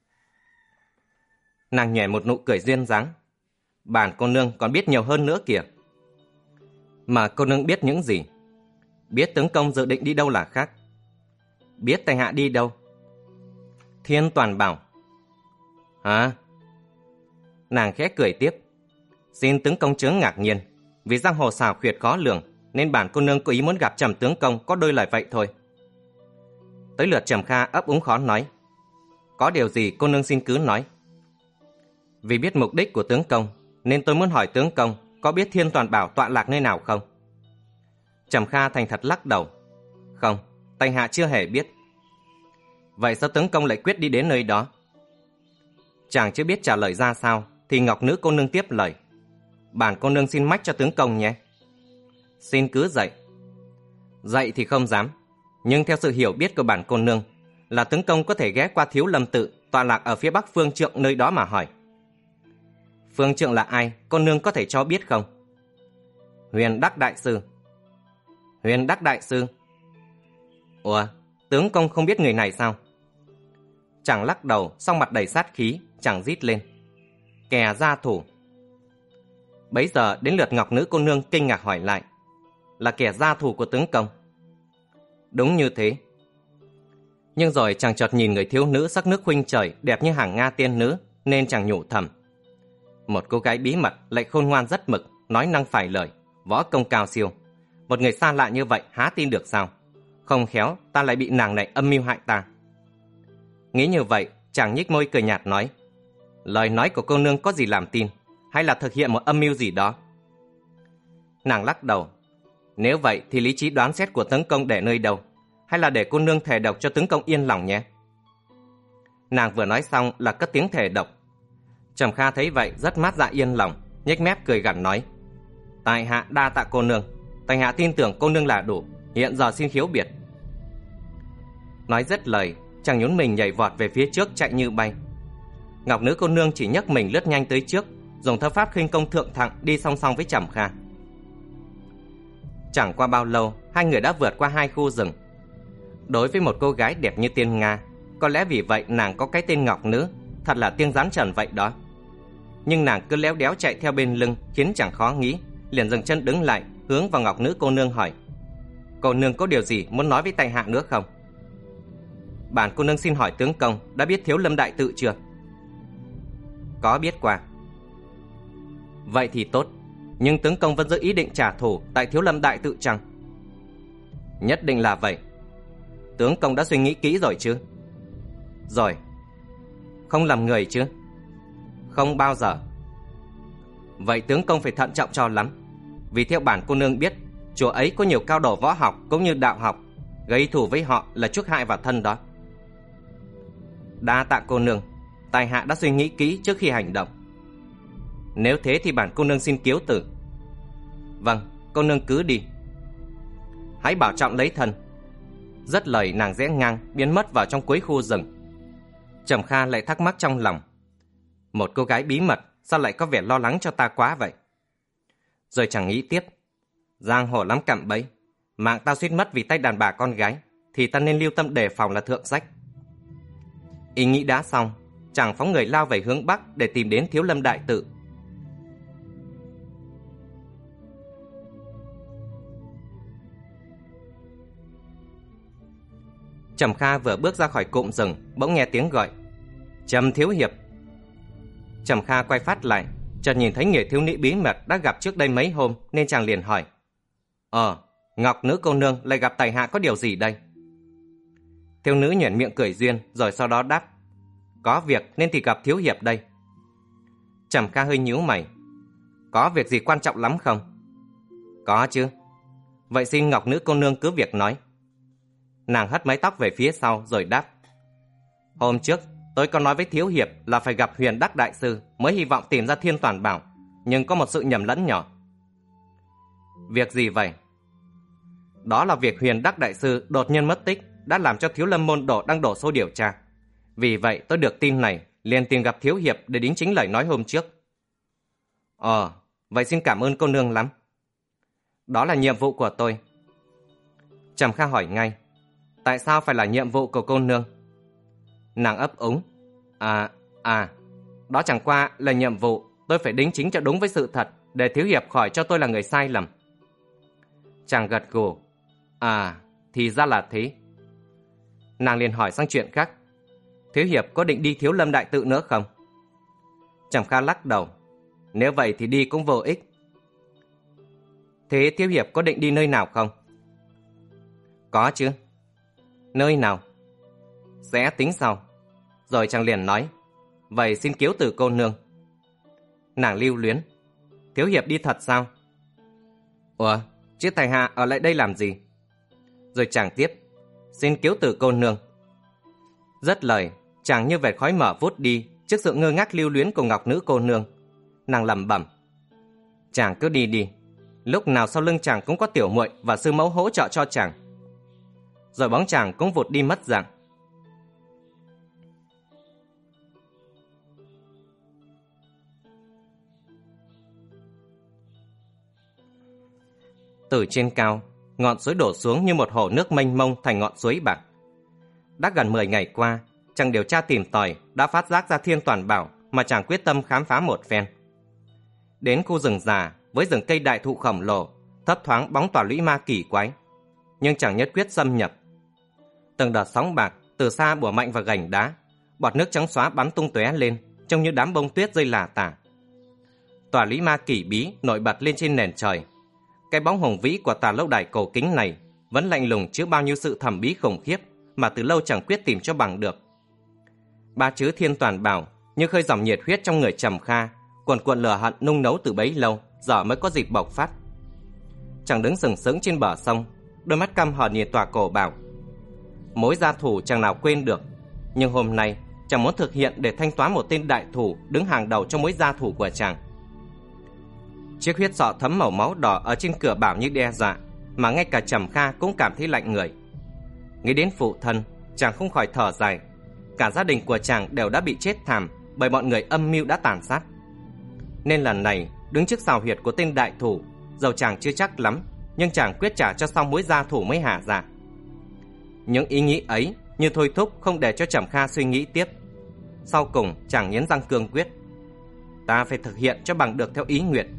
S1: Nàng nhòe một nụ cười duyên dáng. Bản cô nương còn biết nhiều hơn nữa kìa. Mà cô nương biết những gì? Biết tướng công dự định đi đâu là khác. Biết tại hạ đi đâu? Thiên Toàn bảo. Hả? Nàng khẽ cười tiếp. Xin tướng công chớ ngạc nhiên, vì giang hồ xảo quyệt khó lường, nên bản cô nương có ý muốn gặp Trầm tướng công có đôi lời vậy thôi. Tới lượt Trầm Kha ấp úng khó nói. Có điều gì cô nương xin cứ nói. Vì biết mục đích của tướng công, nên tôi muốn hỏi tướng công có biết Thiên Toàn bảo tọa lạc nơi nào không? Trầm Kha thành thật lắc đầu. Không, tại hạ chưa hề biết. Vậy sao tướng công lại quyết đi đến nơi đó? Chàng chưa biết trả lời ra sao thì ngọc nữ cô nương tiếp lời. Bản cô nương xin mách cho tướng công nhé. Xin cứ dạy. Dạy thì không dám, nhưng theo sự hiểu biết của bản cô nương là tướng công có thể ghé qua Thiếu Lâm tự tọa lạc ở phía bắc phương trượng nơi đó mà hỏi. Phương trượng là ai, cô nương có thể cho biết không? Huyền Đắc đại sư. Huyền Đắc đại sư? Ủa, tướng công không biết người này sao? Chàng lắc đầu, song mặt đầy sát khí, chàng rít lên. Kẻ gia thủ. Bấy giờ đến lượt ngọc nữ cô nương kinh ngạc hỏi lại. là kẻ gia thù của tướng công. Đúng như thế. Nhưng rồi chàng chợt nhìn người thiếu nữ sắc nước khuynh trời, đẹp như hàng Nga tiên nữ, nên chàng nhủ thầm. Một cô gái bí mật lại khôn ngoan rất mực, nói năng phải lời, võ công cao siêu. Một người xa lạ như vậy há tin được sao? Không khéo ta lại bị nàng này âm mưu hại ta. Nghĩ như vậy, chàng nhếch môi cười nhạt nói. Lời nói của cô nương có gì làm tin, hay là thực hiện một âm mưu gì đó? Nàng lắc đầu. Nếu vậy thì lý trí đoán xét của tướng công để nơi đâu? Hay là để cô nương thề độc cho tướng công yên lòng nhé? Nàng vừa nói xong là cất tiếng thề độc. Trầm Kha thấy vậy rất mát dạ yên lòng, nhếch mép cười gằn nói. Tại hạ đa tạ cô nương, tại hạ tin tưởng cô nương là đủ, hiện giờ xin khiếu biệt. Nói dứt lời, chàng nhún mình nhảy vọt về phía trước chạy như bay. Ngọc nữ cô nương chỉ nhấc mình lướt nhanh tới trước, dùng thơ pháp khinh công thượng thặng đi song song với Trầm Kha. Chẳng qua bao lâu, hai người đã vượt qua hai khu rừng. Đối với một cô gái đẹp như tiên Nga, có lẽ vì vậy nàng có cái tên Ngọc nữ, thật là tiếng rắn trần vậy đó. Nhưng nàng cứ léo đéo chạy theo bên lưng khiến chẳng khó nghĩ, liền dừng chân đứng lại, hướng vào Ngọc nữ cô nương hỏi. Cô nương có điều gì muốn nói với tại hạ nữa không? Bản cô nương xin hỏi tướng công đã biết Thiếu Lâm đại tự chưa? Có biết qua. Vậy thì tốt, nhưng tướng công vẫn giữ ý định trả thù tại Thiếu Lâm đại tự chăng? Nhất định là vậy. Tướng công đã suy nghĩ kỹ rồi chứ? Rồi. Không làm người chứ? Không bao giờ. Vậy tướng công phải thận trọng cho lắm, vì theo bản cô nương biết, chùa ấy có nhiều cao đồ võ học cũng như đạo học, gây thù với họ là chuốc hại vào thân đó. Đa tạ cô nương, tại hạ đã suy nghĩ kỹ trước khi hành động. Nếu thế thì bản cô nương xin kiếu tử. Vâng, cô nương cứ đi. Hãy bảo trọng lấy thân. Dứt lời nàng rẽ ngang biến mất vào trong cuối khu rừng. Trầm Kha lại thắc mắc trong lòng. Một cô gái bí mật sao lại có vẻ lo lắng cho ta quá vậy? Rồi chẳng nghĩ tiếp. Giang hồ lắm cạm bẫy, mạng tao suýt mất vì tay đàn bà con gái, thì ta nên lưu tâm đề phòng là thượng sách. Ý nghĩ đã xong, chàng phóng người lao về hướng bắc để tìm đến Thiếu Lâm đại tự. Trầm Kha vừa bước ra khỏi cụm rừng, bỗng nghe tiếng gọi. Trầm thiếu hiệp. Trầm Kha quay phát lại, chợt nhìn thấy người thiếu nữ bí mật đã gặp trước đây mấy hôm, nên chàng liền hỏi. Ờ, Ngọc nữ cô nương lại gặp tại hạ có điều gì đây? Thiếu nữ nhoẻn miệng cười duyên, rồi sau đó đáp. Có việc nên thì gặp thiếu hiệp đây. Trầm Kha hơi nhíu mày. Có việc gì quan trọng lắm không? Có chứ. Vậy xin Ngọc nữ cô nương cứ việc nói. Nàng hất mái tóc về phía sau rồi đáp. Hôm trước tôi có nói với thiếu hiệp là phải gặp Huyền Đắc đại sư mới hy vọng tìm ra Thiên Toàn Bảo, nhưng có một sự nhầm lẫn nhỏ. Việc gì vậy? Đó là việc Huyền Đắc đại sư đột nhiên mất tích đã làm cho Thiếu Lâm môn đồ đang đổ xô điều tra. Vì vậy tôi được tin này, liền tìm gặp thiếu hiệp để đính chính lời nói hôm trước. Ờ, vậy xin cảm ơn cô nương lắm. Đó là nhiệm vụ của tôi. Trầm Kha hỏi ngay. Tại sao phải là nhiệm vụ của cô nương? Nàng ấp úng. À, à, đó chẳng qua là nhiệm vụ tôi phải đính chính cho đúng với sự thật, để thiếu hiệp khỏi cho tôi là người sai lầm. Chàng gật gù. À, thì ra là thế. Nàng liền hỏi sang chuyện khác. Thiếu hiệp có định đi Thiếu Lâm đại tự nữa không? Trầm Kha lắc đầu. Nếu vậy thì đi cũng vô ích. Thế thiếu hiệp có định đi nơi nào không? Có chứ. Nơi nào? Sẽ tính sau. Rồi chàng liền nói. Vậy xin kiếu từ cô nương. Nàng lưu luyến. Thiếu hiệp đi thật sao? Ủa, chứ tại hạ ở lại đây làm gì? Rồi chàng tiếp. Xin kiếu từ cô nương. Dứt lời, chàng như vệt khói mở vút đi trước sự ngơ ngác lưu luyến của Ngọc nữ cô nương. Nàng lẩm bẩm. Chàng cứ đi đi. Lúc nào sau lưng chàng cũng có tiểu muội và sư mẫu hỗ trợ cho chàng. Rồi bóng chàng cũng vụt đi mất dạng. Từ trên cao, ngọn suối đổ xuống như một hồ nước mênh mông thành ngọn suối bạc. Đã gần mười ngày qua, chàng điều tra tìm tòi đã phát giác ra Thiên Toàn Bảo mà chàng quyết tâm khám phá một phen. Đến khu rừng già với rừng cây đại thụ khổng lồ, thấp thoáng bóng tòa lũy ma kỳ quái, nhưng chẳng nhất quyết xâm nhập. Từng đợt sóng bạc từ xa bủa mạnh vào gành đá, bọt nước trắng xóa bắn tung tóe lên, trông như đám bông tuyết rơi lả tả. Tòa lũy ma kỳ bí nổi bật lên trên nền trời. Cái bóng hùng vĩ của tòa lâu đài cổ kính này vẫn lạnh lùng chứa bao nhiêu sự thẩm bí khủng khiếp mà từ lâu chẳng quyết tìm cho bằng được. Ba chữ Thiên Toàn Bảo như khơi dòng nhiệt huyết trong người Trầm Kha, cuồn cuộn lửa hận nung nấu từ bấy lâu, giờ mới có dịp bộc phát. Chàng đứng sừng sững trên bờ sông, đôi mắt căm hờn nhìn tòa cổ bảo. Mối gia thủ chàng nào quên được, nhưng hôm nay chàng muốn thực hiện để thanh toán một tên đại thủ đứng hàng đầu trong mối gia thủ của chàng. Chiếc huyết sọ thấm màu máu đỏ ở trên cửa bảo như đe dọa, mà ngay cả Trầm Kha cũng cảm thấy lạnh người. Nghĩ đến phụ thân, chàng không khỏi thở dài. Cả gia đình của chàng đều đã bị chết thảm bởi bọn người âm mưu đã tàn sát. Nên lần này đứng trước sào huyệt của tên đại thủ, dầu chàng chưa chắc lắm, nhưng chàng quyết trả cho xong mối gia thủ mới hả dạ. Những ý nghĩ ấy như thôi thúc không để cho Trầm Kha suy nghĩ tiếp. Sau cùng chàng nghiến răng cương quyết. Ta phải thực hiện cho bằng được theo ý nguyện.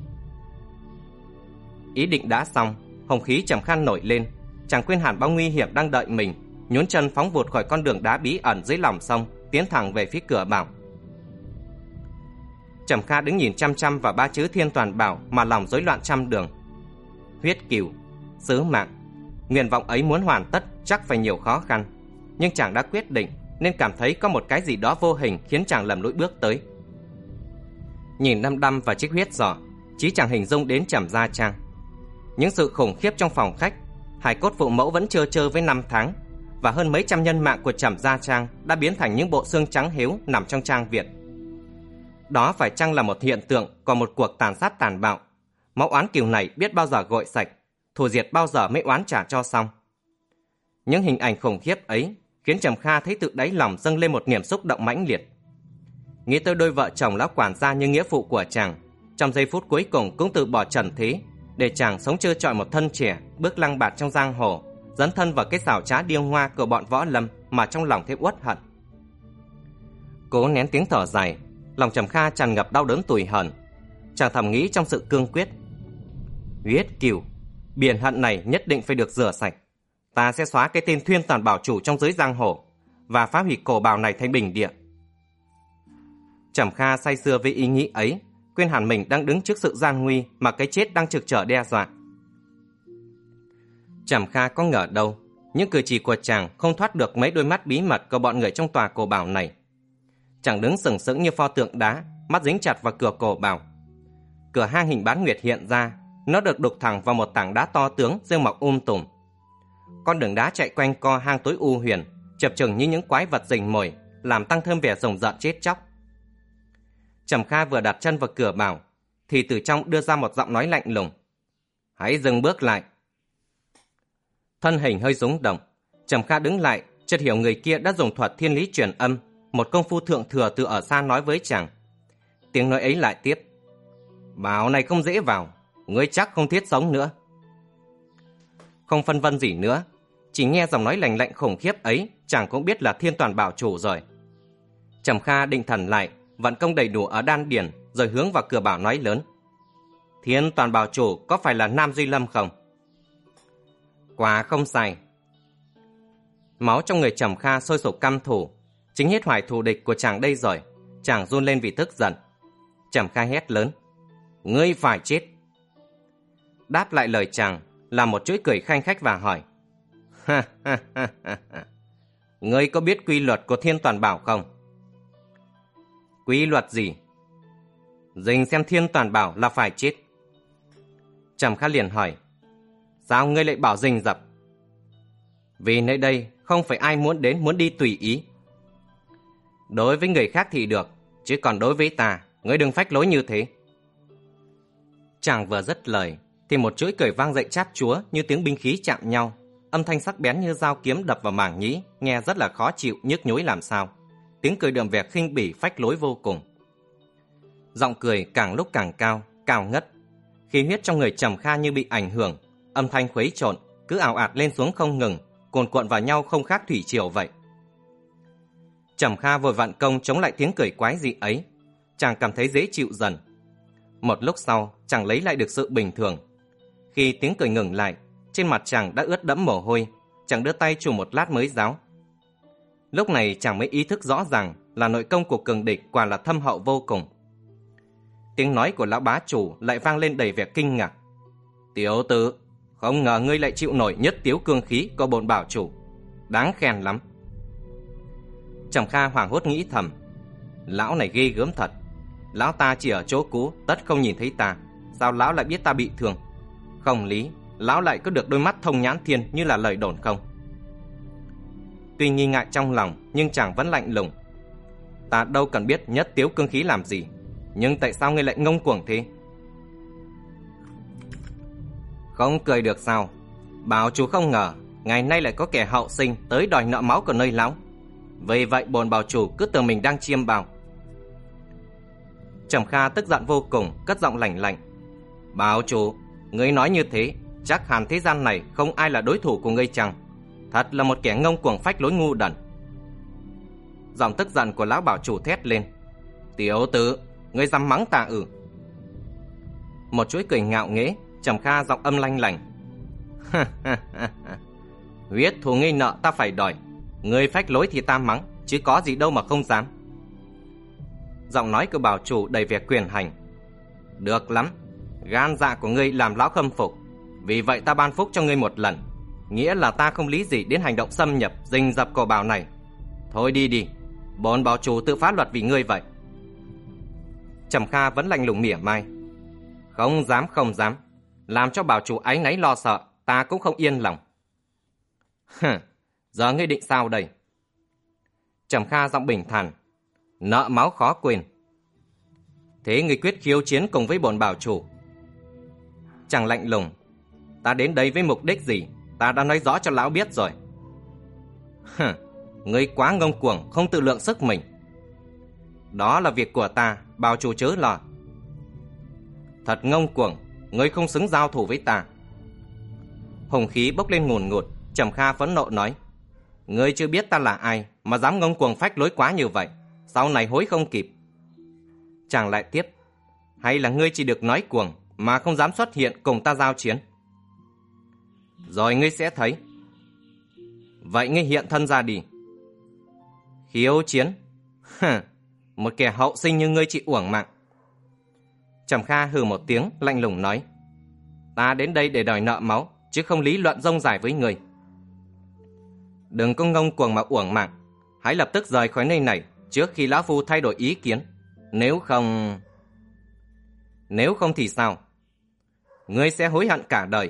S1: Ý định đã xong, hồng khí Trầm Kha nổi lên. Chàng quên hẳn bao nguy hiểm đang đợi mình, nhún chân phóng vụt khỏi con đường đá bí ẩn dưới lòng sông, tiến thẳng về phía cửa bảo. Trầm Kha đứng nhìn chăm chăm vào ba chữ Thiên Toàn Bảo mà lòng rối loạn trăm đường. Huyết cừu, sứ mạng, nguyện vọng ấy muốn hoàn tất chắc phải nhiều khó khăn, nhưng chàng đã quyết định nên cảm thấy có một cái gì đó vô hình khiến chàng lầm lũi bước tới. Nhìn đăm đăm vào chiếc huyết giỏ, chí chàng hình dung đến Trầm Gia Trang. Những sự khủng khiếp trong phòng khách, hài cốt phụ mẫu vẫn trơ trơ với năm tháng, và hơn mấy trăm nhân mạng của Trầm Gia Trang đã biến thành những bộ xương trắng hiếu nằm trong trang viện. Đó phải chăng là một hiện tượng của một cuộc tàn sát tàn bạo? Máu oán kiều này biết bao giờ gội sạch, thù diệt bao giờ mới oán trả cho xong? Những hình ảnh khủng khiếp ấy khiến Trầm Kha thấy tự đáy lòng dâng lên một niềm xúc động mãnh liệt. Nghĩ tới đôi vợ chồng lão quản gia như nghĩa phụ của chàng, trong giây phút cuối cùng cũng từ bỏ trần thế, để chàng sống trơ trọi một thân trẻ, bước lăng bạt trong giang hồ, dấn thân vào cái xảo trá điêu hoa của bọn võ lâm mà trong lòng thêm uất hận. Cố nén tiếng thở dài, lòng Trầm Kha tràn ngập đau đớn tủi hờn. Chàng thầm nghĩ trong sự cương quyết. Huyết cừu, biển hận này nhất định phải được rửa sạch. Ta sẽ xóa cái tên Thiên Toàn Bảo chủ trong giới giang hồ và phá hủy cổ bào này thành bình địa. Trầm Kha say sưa với ý nghĩ ấy, quên hẳn mình đang đứng trước sự gian nguy mà cái chết đang trực trở đe dọa. Trầm Kha có ngờ đâu, những cử chỉ của chàng không thoát được mấy đôi mắt bí mật của bọn người trong tòa cổ bảo này. Chàng đứng sừng sững như pho tượng đá, mắt dính chặt vào cửa cổ bảo. Cửa hang hình bán nguyệt hiện ra, nó được đục thẳng vào một tảng đá to tướng rêu mọc um tùm. Con đường đá chạy quanh co hang tối u huyền, chập chừng như những quái vật rình mồi, làm tăng thêm vẻ rùng rợn chết chóc. Trầm Kha vừa đặt chân vào cửa bảo, thì từ trong đưa ra một giọng nói lạnh lùng. Hãy dừng bước lại. Thân hình hơi rúng động, Trầm Kha đứng lại, chợt hiểu người kia đã dùng thuật thiên lý truyền âm, một công phu thượng thừa từ ở xa nói với chàng. Tiếng nói ấy lại tiếp. Bảo này không dễ vào, ngươi chắc không thiết sống nữa. Không phân vân gì nữa, chỉ nghe giọng nói lành lạnh khủng khiếp ấy, chàng cũng biết là Thiên Toàn Bảo chủ rồi. Trầm Kha định thần lại, vận công đầy đủ ở đan điển, rồi hướng vào cửa bảo nói lớn. Thiên Toàn Bảo chủ có phải là Nam Duy Lâm không? Quả không sai. Máu trong người Trầm Kha sôi sục căm thù, chính hết hoài thù địch của chàng đây rồi. Chàng run lên vì tức giận. Trầm Kha hét lớn. Ngươi phải chết. Đáp lại lời chàng là một chuỗi cười khanh khách và hỏi. Ha ha ha ha. Ngươi có biết quy luật của Thiên Toàn Bảo không? Quy luật gì? Dình xem Thiên Toàn Bảo là phải chết. Trầm Kha liền hỏi. Sao ngươi lại bảo rình rập? Vì nơi đây không phải ai muốn đến muốn đi tùy ý. Đối với người khác thì được, chứ còn đối với ta, ngươi đừng phách lối như thế. Chàng vừa dứt lời thì một chuỗi cười vang dậy chát chúa như tiếng binh khí chạm nhau, âm thanh sắc bén như dao kiếm đập vào màng nhĩ, nghe rất là khó chịu, nhức nhối làm sao. Tiếng cười đượm vẻ khinh bỉ phách lối vô cùng. Giọng cười càng lúc càng cao, cao ngất. Khí huyết trong người Trầm Kha như bị ảnh hưởng, âm thanh khuấy trộn, cứ ào ạt lên xuống không ngừng, cuồn cuộn vào nhau không khác thủy triều vậy. Trầm Kha vội vặn công chống lại tiếng cười quái dị ấy. Chàng cảm thấy dễ chịu dần. Một lúc sau, chàng lấy lại được sự bình thường. Khi tiếng cười ngừng lại, trên mặt chàng đã ướt đẫm mồ hôi, chàng đưa tay chùm một lát mới ráo. Lúc này chàng mới ý thức rõ ràng là nội công của cường địch quả là thâm hậu vô cùng. Tiếng nói của lão bá chủ lại vang lên đầy vẻ kinh ngạc. Tiểu tử, không ngờ ngươi lại chịu nổi nhất tiếu cương khí của bổn bảo chủ, đáng khen lắm. Trầm Kha hoảng hốt nghĩ thầm, lão này ghê gớm thật. Lão ta chỉ ở chỗ cũ, tất không nhìn thấy ta, sao lão lại biết ta bị thương? Không lý, lão lại có được đôi mắt thông nhãn thiên như là lời đồn không? Tuy nghi ngại trong lòng, nhưng chàng vẫn lạnh lùng. Ta đâu cần biết nhất tiếu cương khí làm gì, nhưng tại sao ngươi lại ngông cuồng thế? Không cười được sao? Bảo chủ không ngờ ngày nay lại có kẻ hậu sinh tới đòi nợ máu của nơi lão. Vì vậy bổn bảo chủ cứ tưởng mình đang chiêm bao. Trầm Kha tức giận vô cùng, cất giọng lạnh lạnh. Bảo chủ, ngươi nói như thế, chắc hẳn thế gian này không ai là đối thủ của ngươi chăng? Thật là một kẻ ngông cuồng phách lối ngu đần. Giọng tức giận của lão bảo chủ thét lên. Tiểu tử, ngươi dám mắng ta ư? Một chuỗi cười ngạo nghễ, Trầm Kha giọng âm lanh lành. Huyết thù nghi nợ ta phải đòi, ngươi phách lối thì ta mắng, chứ có gì đâu mà không dám. Giọng nói của bảo chủ đầy vẻ quyền hành. Được lắm, gan dạ của ngươi làm lão khâm phục, vì vậy ta ban phúc cho ngươi một lần, nghĩa là ta không lý gì đến hành động xâm nhập rình rập cổ bảo này. Thôi đi đi, bổn bảo chủ tự phá luật vì ngươi vậy. Trầm Kha vẫn lạnh lùng mỉa mai. Không dám không dám, làm cho bảo chủ áy náy lo sợ, ta cũng không yên lòng. Hừ, giờ ngươi định sao đây? Trầm Kha giọng bình thản. Nợ máu khó quên. Thế ngươi quyết khiêu chiến cùng với bổn bảo chủ? Chàng lạnh lùng. Ta đến đây với mục đích gì, ta đã nói rõ cho lão biết rồi. Hừ, ngươi quá ngông cuồng, không tự lượng sức mình. Đó là việc của ta, bảo chủ chớ lo. Thật ngông cuồng, ngươi không xứng giao thủ với ta. Hùng khí bốc lên ngùn ngụt, Trầm Kha phẫn nộ nói. Ngươi chưa biết ta là ai mà dám ngông cuồng phách lối quá như vậy, sau này hối không kịp. Chàng lại tiếp. Hay là ngươi chỉ được nói cuồng mà không dám xuất hiện cùng ta giao chiến? Rồi ngươi sẽ thấy. Vậy ngươi hiện thân ra đi. Khiêu chiến? Hừ, một kẻ hậu sinh như ngươi chỉ uổng mạng. Trầm Kha hừ một tiếng, lạnh lùng nói. Ta đến đây để đòi nợ máu, chứ không lý luận rông dài với ngươi. Đừng có ngông cuồng mà uổng mạng, hãy lập tức rời khỏi nơi này trước khi lão phu thay đổi ý kiến. Nếu không... Nếu không thì sao? Ngươi sẽ hối hận cả đời.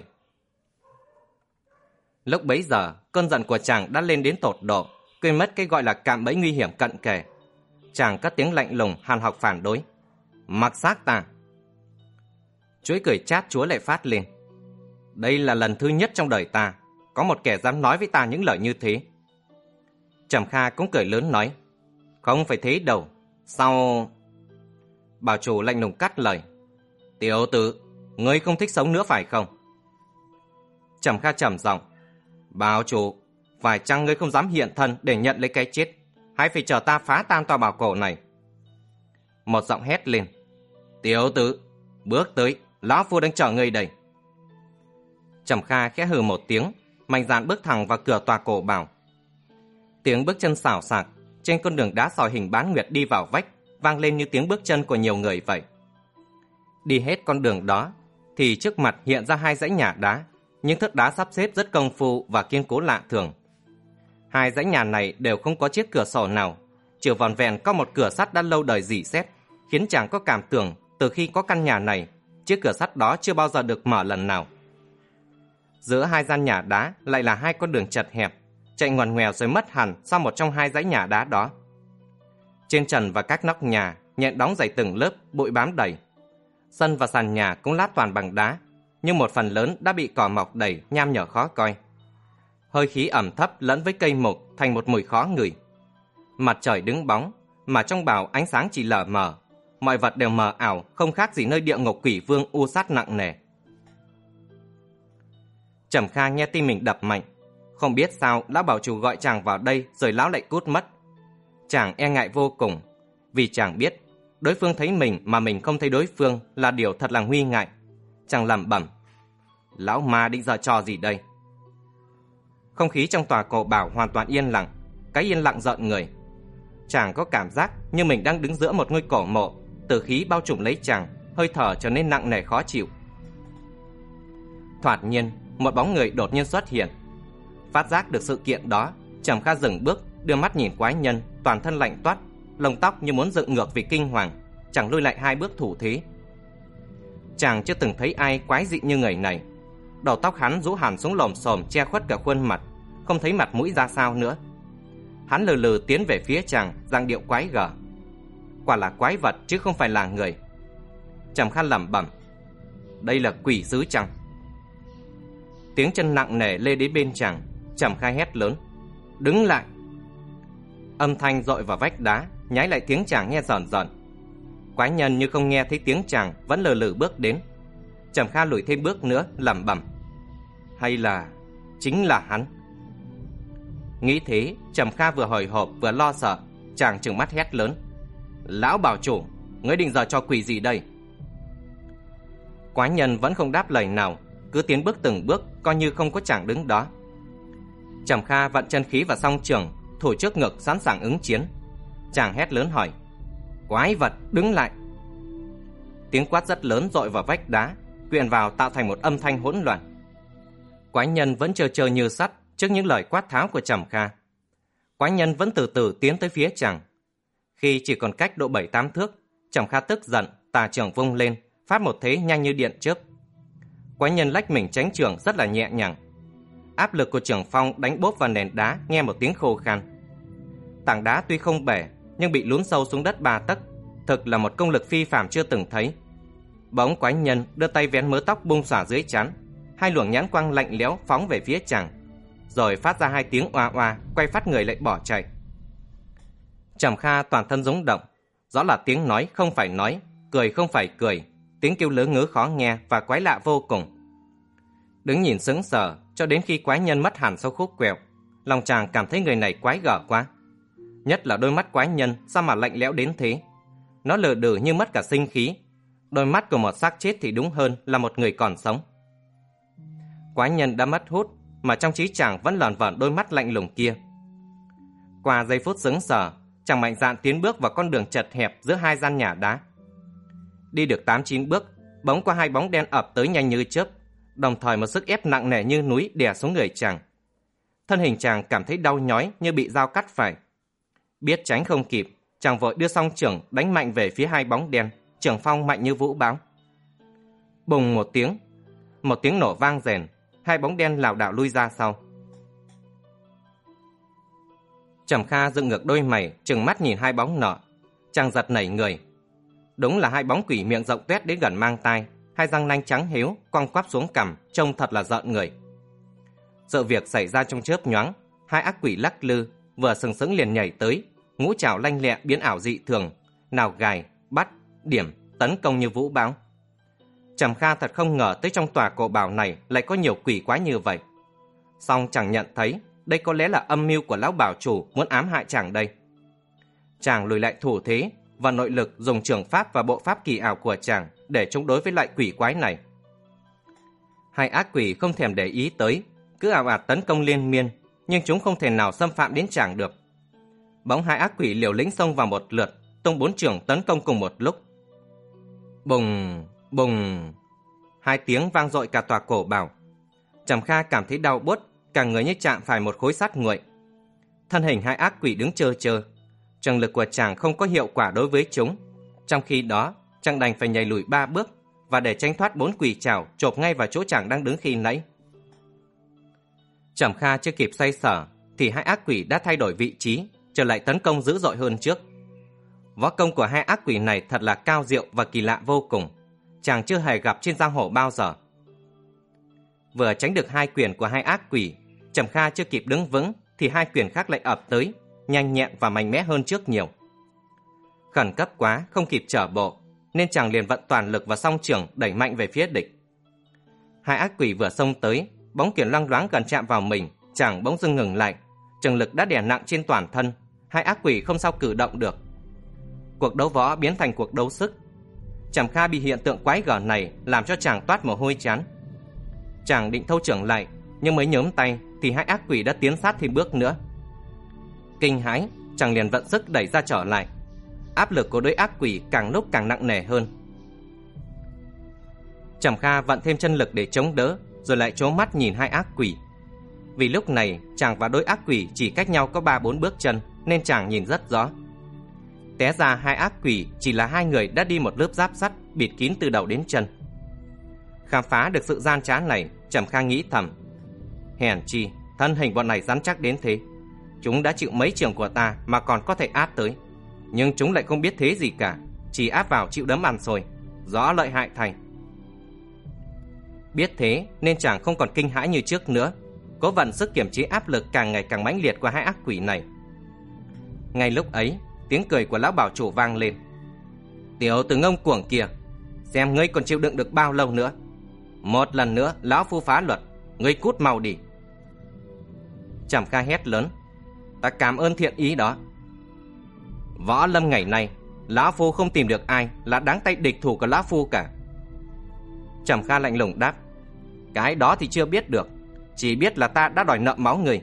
S1: Lúc bấy giờ, cơn giận của chàng đã lên đến tột độ, quên mất cái gọi là cạm bẫy nguy hiểm cận kề. Chàng cất tiếng lạnh lùng hàn học phản đối. Mặc xác ta. Chuỗi cười chát chúa lại phát lên. Đây là lần thứ nhất trong đời ta có một kẻ dám nói với ta những lời như thế. Trầm Kha cũng cười lớn nói. Không phải thế đâu. Sao... Bảo chủ lạnh lùng cắt lời. Tiểu tử, ngươi không thích sống nữa phải không? Trầm Kha trầm giọng. Bảo chủ, phải chăng ngươi không dám hiện thân để nhận lấy cái chết, hay phải chờ ta phá tan tòa bảo cổ này? Một giọng hét lên. Tiểu tử, bước tới, lão phu đang chờ ngươi đây. Trầm Kha khẽ hừ một tiếng, mạnh dạn bước thẳng vào cửa tòa cổ bảo. Tiếng bước chân xảo xạc trên con đường đá sỏi hình bán nguyệt đi vào vách vang lên như tiếng bước chân của nhiều người vậy. Đi hết con đường đó thì trước mặt hiện ra hai dãy nhà đá, những thớt đá sắp xếp rất công phu và kiên cố lạ thường. Hai dãy nhà này đều không có chiếc cửa sổ nào, chỉ vòn vẹn có một cửa sắt đã lâu đời rỉ sét, khiến chàng có cảm tưởng từ khi có căn nhà này, chiếc cửa sắt đó chưa bao giờ được mở lần nào. Giữa hai gian nhà đá lại là hai con đường chật hẹp, chạy ngoằn ngoèo rồi mất hẳn sau một trong hai dãy nhà đá đó. Trên trần và các nóc nhà nhện đóng dày từng lớp, bụi bám đầy. Sân và sàn nhà cũng lát toàn bằng đá, nhưng một phần lớn đã bị cỏ mọc đầy, nham nhở khó coi. Hơi khí ẩm thấp lẫn với cây mục thành một mùi khó ngửi. Mặt trời đứng bóng, mà trong bảo ánh sáng chỉ lờ mờ, mọi vật đều mờ ảo, không khác gì nơi địa ngục quỷ vương u sát nặng nề. Trầm Kha nghe tim mình đập mạnh, không biết sao lão bảo chủ gọi chàng vào đây rồi lão lại cút mất. Chàng e ngại vô cùng, vì chàng biết đối phương thấy mình mà mình không thấy đối phương là điều thật là nguy ngại. Chàng lẩm bẩm. Lão ma định giở trò gì đây? Không khí trong tòa cổ bảo hoàn toàn yên lặng, cái yên lặng rợn người. Chàng có cảm giác như mình đang đứng giữa một ngôi cổ mộ, tử khí bao trùm lấy chàng, hơi thở trở nên nặng nề khó chịu. Thoạt nhiên, một bóng người đột nhiên xuất hiện. Phát giác được sự kiện đó, Trầm Kha dừng bước, đưa mắt nhìn quái nhân, toàn thân lạnh toát, lông tóc như muốn dựng ngược vì kinh hoàng, chàng lùi lại hai bước thủ thế. Chàng chưa từng thấy ai quái dị như người này. Đầu tóc hắn rũ hẳn xuống lồm xồm che khuất cả khuôn mặt, không thấy mặt mũi ra sao nữa. Hắn lừ lừ tiến về phía chàng, giọng điệu quái gở. Quả là quái vật chứ không phải là người. Trầm Kha lẩm bẩm, đây là quỷ sứ chăng? Tiếng chân nặng nề lê đến bên chàng. Trầm Kha hét lớn, đứng lại. Âm thanh dội vào vách đá, nhái lại tiếng chàng nghe rờn rợn. Quái nhân như không nghe thấy tiếng chàng, vẫn lừ lừ bước đến. Trầm Kha lùi thêm bước nữa, lẩm bẩm, hay là chính là hắn? Nghĩ thế, Trầm Kha vừa hồi hộp vừa lo sợ. Chàng trừng mắt hét lớn, lão bảo chủ, ngươi định giở trò quỷ gì đây? Quái nhân vẫn không đáp lời nào, cứ tiến bước từng bước, coi như không có chàng đứng đó. Trầm Kha vận chân khí vào song trường, thủ trước ngực sẵn sàng ứng chiến. Chàng hét lớn hỏi, quái vật đứng lại. Tiếng quát rất lớn dội vào vách đá, quyện vào tạo thành một âm thanh hỗn loạn. Quái nhân vẫn chờ chờ như sắt trước những lời quát tháo của Trầm Kha. Quái nhân vẫn từ từ tiến tới phía chàng. Khi chỉ còn cách độ bảy tám thước, Trầm Kha tức giận, tà trường vung lên, phát một thế nhanh như điện chớp. Quái nhân lách mình tránh trường rất là nhẹ nhàng. Áp lực của trường phong đánh bốp vào nền đá nghe một tiếng khô khan. Tảng đá tuy không bể nhưng bị lún sâu xuống đất ba tấc, thực là một công lực phi phàm chưa từng thấy. Bỗng quái nhân đưa tay vén mớ tóc bung xõa dưới trán, hai luồng nhãn quang lạnh lẽo phóng về phía chàng, rồi phát ra hai tiếng oa oa, quay phát người lại bỏ chạy. Trầm Kha toàn thân rúng động, rõ là tiếng nói không phải nói, cười không phải cười, tiếng kêu lớ ngớ khó nghe và quái lạ vô cùng. Đứng nhìn sững sờ cho đến khi quái nhân mất hẳn sau khúc quẹo, lòng chàng cảm thấy người này quái gở quá. Nhất là đôi mắt quái nhân sao mà lạnh lẽo đến thế. Nó lờ đừ như mất cả sinh khí. Đôi mắt của một xác chết thì đúng hơn là một người còn sống. Quái nhân đã mất hút, mà trong trí chàng vẫn lờn vờn đôi mắt lạnh lùng kia. Qua giây phút sững sờ, chàng mạnh dạn tiến bước vào con đường chật hẹp giữa hai gian nhà đá. Đi được tám chín bước, bỗng qua hai bóng đen ập tới nhanh như chớp, đồng thời một sức ép nặng nề như núi đè xuống người chàng. Thân hình chàng cảm thấy đau nhói như bị dao cắt phải. Biết tránh không kịp, chàng vội đưa song chưởng đánh mạnh về phía hai bóng đen, trường phong mạnh như vũ bão. Bùng một tiếng, một tiếng nổ vang rền, hai bóng đen lảo đảo lui ra sau. Trầm Kha dựng ngược đôi mày, trừng mắt nhìn hai bóng nọ. Chàng giật nảy người. Đúng là hai bóng quỷ miệng rộng tuét đến gần mang tai, hai răng nanh trắng hiếu quăng quắp xuống cằm, trông thật là rợn người. Sự việc xảy ra trong chớp nhoáng, hai ác quỷ lắc lư, vừa sừng sững liền nhảy tới, ngũ trảo lanh lẹ biến ảo dị thường, nào gài, bắt, điểm, tấn công như vũ bão. Trầm Kha thật không ngờ tới trong tòa cổ bảo này lại có nhiều quỷ quái như vậy. Song chàng nhận thấy đây có lẽ là âm mưu của lão bảo chủ muốn ám hại chàng đây. Chàng lùi lại thủ thế và nội lực dùng trường pháp và bộ pháp kỳ ảo của chàng để chống đối với loại quỷ quái này. Hai ác quỷ không thèm để ý tới, cứ ào ạt tấn công liên miên, nhưng chúng không thể nào xâm phạm đến chàng được. Bỗng hai ác quỷ liều lĩnh xông vào một lượt, tung bốn chưởng tấn công cùng một lúc. Bùng, bùng, hai tiếng vang dội cả tòa cổ bảo. Trầm Kha cảm thấy đau buốt, cả người như chạm phải một khối sắt nguội. Thân hình hai ác quỷ đứng chơ chơ, trường lực của chàng không có hiệu quả đối với chúng. Trong khi đó, chàng đành phải nhảy lùi ba bước và để tránh thoát bốn quỷ trảo chộp ngay vào chỗ chàng đang đứng khi nãy. Trầm Kha chưa kịp xoay sở thì hai ác quỷ đã thay đổi vị trí, trở lại tấn công dữ dội hơn trước. Võ công của hai ác quỷ này thật là cao diệu và kỳ lạ vô cùng, chàng chưa hề gặp trên giang hồ bao giờ. Vừa tránh được hai quyền của hai ác quỷ, Trầm Kha chưa kịp đứng vững thì hai quyền khác lại ập tới, nhanh nhẹn và mạnh mẽ hơn trước nhiều. Khẩn cấp quá không kịp trở bộ, nên chàng liền vận toàn lực và song chưởng đẩy mạnh về phía địch. Hai ác quỷ vừa xông tới, bóng quyền loang loáng gần chạm vào mình, chàng bỗng dưng ngừng lại, trường lực đã đè nặng trên toàn thân, hai ác quỷ không sao cử động được. Cuộc đấu võ biến thành cuộc đấu sức. Trầm Kha bị hiện tượng quái gở này làm cho chàng toát mồ hôi chán. Chàng định thâu trưởng lại, nhưng mới nhớm tay thì hai ác quỷ đã tiến sát thêm bước nữa. Kinh hãi, chàng liền vận sức đẩy ra trở lại. Áp lực của đôi ác quỷ càng lúc càng nặng nề hơn. Trầm Kha vận thêm chân lực để chống đỡ, rồi lại trố mắt nhìn hai ác quỷ. Vì lúc này chàng và đôi ác quỷ chỉ cách nhau có ba bốn bước chân, nên chàng nhìn rất rõ. Té ra hai ác quỷ chỉ là hai người đã đi một lớp giáp sắt bịt kín từ đầu đến chân. Khám phá được sự gian trá này, Trầm Kha nghĩ thầm: hèn chi thân hình bọn này rắn chắc đến thế. Chúng đã chịu mấy trường của ta mà còn có thể áp tới, nhưng chúng lại không biết thế gì cả, chỉ áp vào chịu đấm ăn rồi. Rõ lợi hại thay. Biết thế nên chàng không còn kinh hãi như trước nữa, cố vận sức kiềm chế áp lực càng ngày càng mãnh liệt của hai ác quỷ này. Ngay lúc ấy, tiếng cười của lão bảo chủ vang lên: tiểu tử ngông cuồng kìa, xem ngươi còn chịu đựng được bao lâu nữa. Một lần nữa lão phu phá luật, ngươi cút mau đi. Trầm Kha hét lớn: ta cảm ơn thiện ý đó. Võ lâm ngày nay, lão phu không tìm được ai là đáng tay địch thủ của lão phu cả. Trầm Kha lạnh lùng đáp: cái đó thì chưa biết được, chỉ biết là ta đã đòi nợ máu người.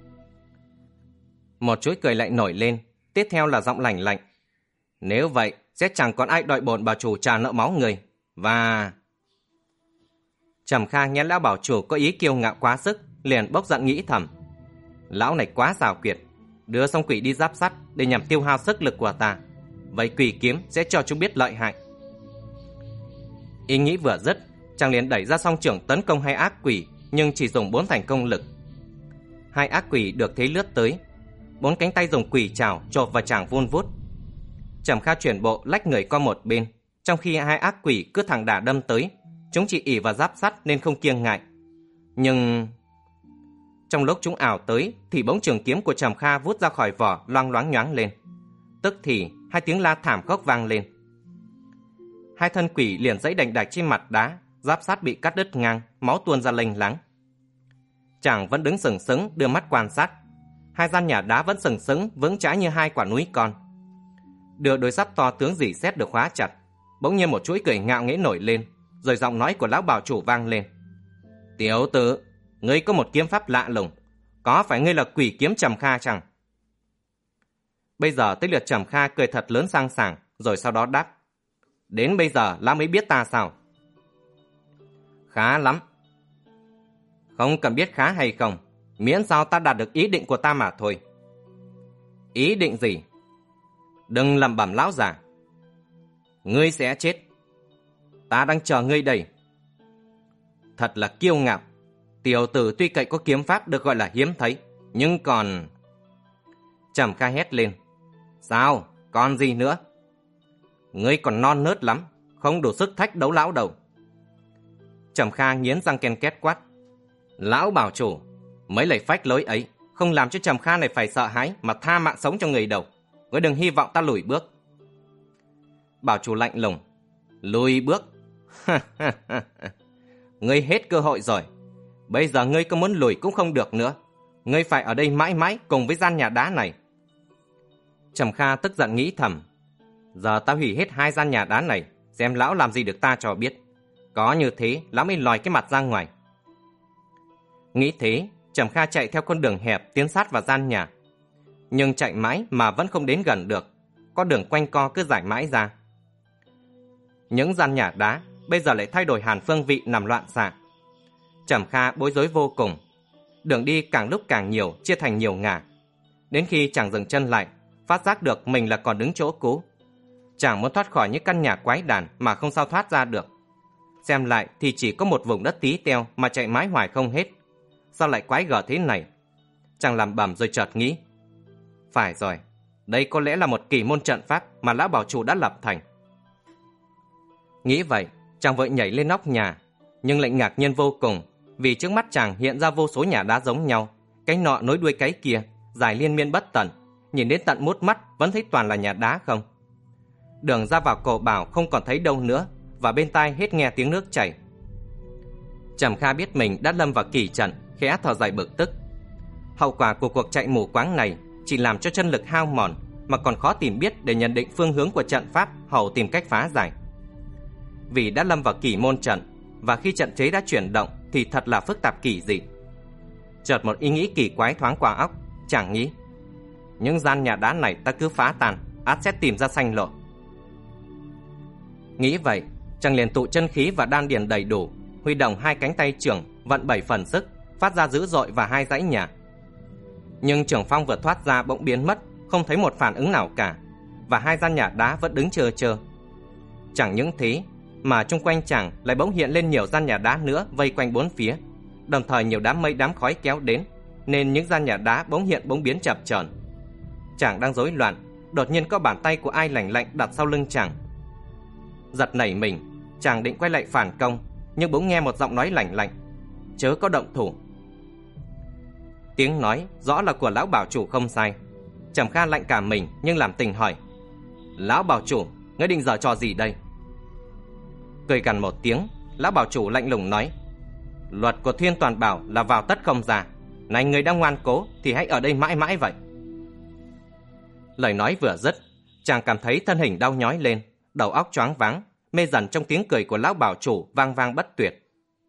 S1: Một chuỗi cười lại nổi lên, tiếp theo là giọng lạnh lạnh: nếu vậy sẽ chẳng còn ai đòi bổn bảo chủ trả nợ máu người. Và... Trầm Kha nghe lão bảo chủ có ý kiêu ngạo quá sức, liền bốc giận nghĩ thầm: lão này quá xảo quyệt, đưa song quỷ đi giáp sắt để nhằm tiêu hao sức lực của ta. Vậy quỷ kiếm sẽ cho chúng biết lợi hại. Ý nghĩ vừa dứt, chàng liền đẩy ra song trưởng tấn công hai ác quỷ, nhưng chỉ dùng bốn thành công lực. Hai ác quỷ được thế lướt tới, bốn cánh tay dùng quỷ trảo chộp vào chàng vun vút. Trầm Kha chuyển bộ lách người qua một bên, trong khi hai ác quỷ cứ thẳng đà đâm tới. Chúng chỉ ỷ vào giáp sắt nên không kiêng ngại. Nhưng trong lúc chúng ảo tới thì bỗng trường kiếm của Trầm Kha vút ra khỏi vỏ loang loáng nhoáng lên. Tức thì hai tiếng la thảm khốc vang lên. Hai thân quỷ liền giãy đành đạch trên mặt đá, giáp sắt bị cắt đứt ngang, máu tuôn ra lênh láng. Chàng vẫn đứng sừng sững đưa mắt quan sát. Hai gian nhà đá vẫn sừng sững vững chãi như hai quả núi con. Đưa đôi sắt to tướng dỉ sét được khóa chặt, bỗng nhiên một chuỗi cười ngạo nghễ nổi lên, rồi giọng nói của lão bảo chủ vang lên: tiểu tử, ngươi có một kiếm pháp lạ lùng, có phải ngươi là quỷ kiếm Trầm Kha chăng? Bây giờ tới lượt Trầm Kha cười thật lớn sang sảng, rồi sau đó đáp: đến bây giờ lão mới biết ta sao? Khá lắm. Không cần biết khá hay không, miễn sao ta đạt được ý định của ta mà thôi. Ý định gì? Đừng lẩm bẩm lão già. Ngươi sẽ chết. Ta đang chờ ngươi đây. Thật là kiêu ngạo. Tiểu tử tuy cậy có kiếm pháp được gọi là hiếm thấy, nhưng còn... Trầm Kha hét lên: sao? Còn gì nữa? Ngươi còn non nớt lắm, không đủ sức thách đấu lão đâu. Trầm Kha nghiến răng ken két quát: lão bảo chủ, mấy lời phách lối ấy không làm cho Trầm Kha này phải sợ hãi mà tha mạng sống cho người đâu. Ngươi đừng hy vọng ta lùi bước. Bảo chủ lạnh lùng: lùi bước? Ngươi hết cơ hội rồi. Bây giờ ngươi có muốn lùi cũng không được nữa. Ngươi phải ở đây mãi mãi cùng với gian nhà đá này. Trầm Kha tức giận nghĩ thầm: giờ ta hủy hết hai gian nhà đá này, xem lão làm gì được ta cho biết. Có như thế lão mới lòi cái mặt ra ngoài. Nghĩ thế, Trầm Kha chạy theo con đường hẹp tiến sát vào gian nhà. Nhưng chạy mãi mà vẫn không đến gần được, con đường quanh co cứ giải mãi ra. Những gian nhà đá bây giờ lại thay đổi hẳn phương vị nằm loạn xạ. Trầm Kha bối rối vô cùng. Đường đi càng lúc càng nhiều, chia thành nhiều ngả. Đến khi chàng dừng chân lại, phát giác được mình là còn đứng chỗ cũ. Chàng muốn thoát khỏi những căn nhà quái đản mà không sao thoát ra được. Xem lại thì chỉ có một vùng đất tí teo mà chạy mãi hoài không hết. Sao lại quái gở thế này? Chàng làm bầm rồi chợt nghĩ: phải rồi, đây có lẽ là một kỳ môn trận pháp mà lão bảo chủ đã lập thành. Nghĩ vậy, chàng vội nhảy lên nóc nhà, nhưng lại ngạc nhiên vô cùng, vì trước mắt chàng hiện ra vô số nhà đá giống nhau, cái nọ nối đuôi cái kia, dài liên miên bất tận, nhìn đến tận mút mắt vẫn thấy toàn là nhà đá không. Đường ra vào cổ bảo không còn thấy đâu nữa, và bên tai hết nghe tiếng nước chảy. Trầm Kha biết mình đã lâm vào kỳ trận, khẽ thở dài bực tức. Hậu quả của cuộc chạy mù quáng này chỉ làm cho chân lực hao mòn, mà còn khó tìm biết để nhận định phương hướng của trận pháp hầu tìm cách phá giải. Vì đã lâm vào kỳ môn trận, và khi trận chế đã chuyển động thì thật là phức tạp kỳ dị. Chợt một ý nghĩ kỳ quái thoáng qua óc, chàng nghĩ, những gian nhà đá này ta cứ phá tan, ắt sẽ tìm ra sanh lộ. Nghĩ vậy, chàng liền tụ chân khí và đan điền đầy đủ, huy động hai cánh tay trưởng, vận bảy phần sức, phát ra dữ dội và hai dãy nhà. Nhưng trưởng phong vừa thoát ra bỗng biến mất, không thấy một phản ứng nào cả, và hai gian nhà đá vẫn đứng trơ trơ. Chẳng những thế, mà chung quanh chàng lại bỗng hiện lên nhiều gian nhà đá nữa vây quanh bốn phía, đồng thời nhiều đám mây đám khói kéo đến, nên những gian nhà đá bỗng hiện bỗng biến chập chờn. Chàng đang rối loạn, đột nhiên có bàn tay của ai lạnh lạnh đặt sau lưng chàng. Giật nảy mình, chàng định quay lại phản công, nhưng bỗng nghe một giọng nói lạnh lạnh, chớ có động thủ. Tiếng nói rõ là của lão bảo chủ không sai. Trầm Kha lạnh cả mình nhưng làm tình hỏi, lão bảo chủ, ngươi định giở trò gì đây? Cười gằn một tiếng, lão bảo chủ lạnh lùng nói, luật của Thiên Toàn bảo là vào tất không ra. Này, người đang ngoan cố thì hãy ở đây mãi mãi vậy. Lời nói vừa dứt, chàng cảm thấy thân hình đau nhói lên, đầu óc choáng váng, mê dần trong tiếng cười của lão bảo chủ vang vang bất tuyệt.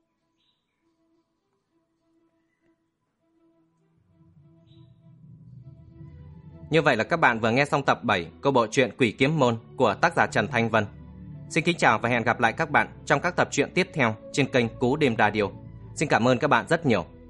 S1: Như vậy là các bạn vừa nghe xong tập bảy của bộ truyện Quỷ Kiếm Môn của tác giả Trần Thanh Vân. Xin kính chào và hẹn gặp lại các bạn trong các tập truyện tiếp theo trên kênh Cú Đêm Radio. Xin cảm ơn các bạn rất nhiều.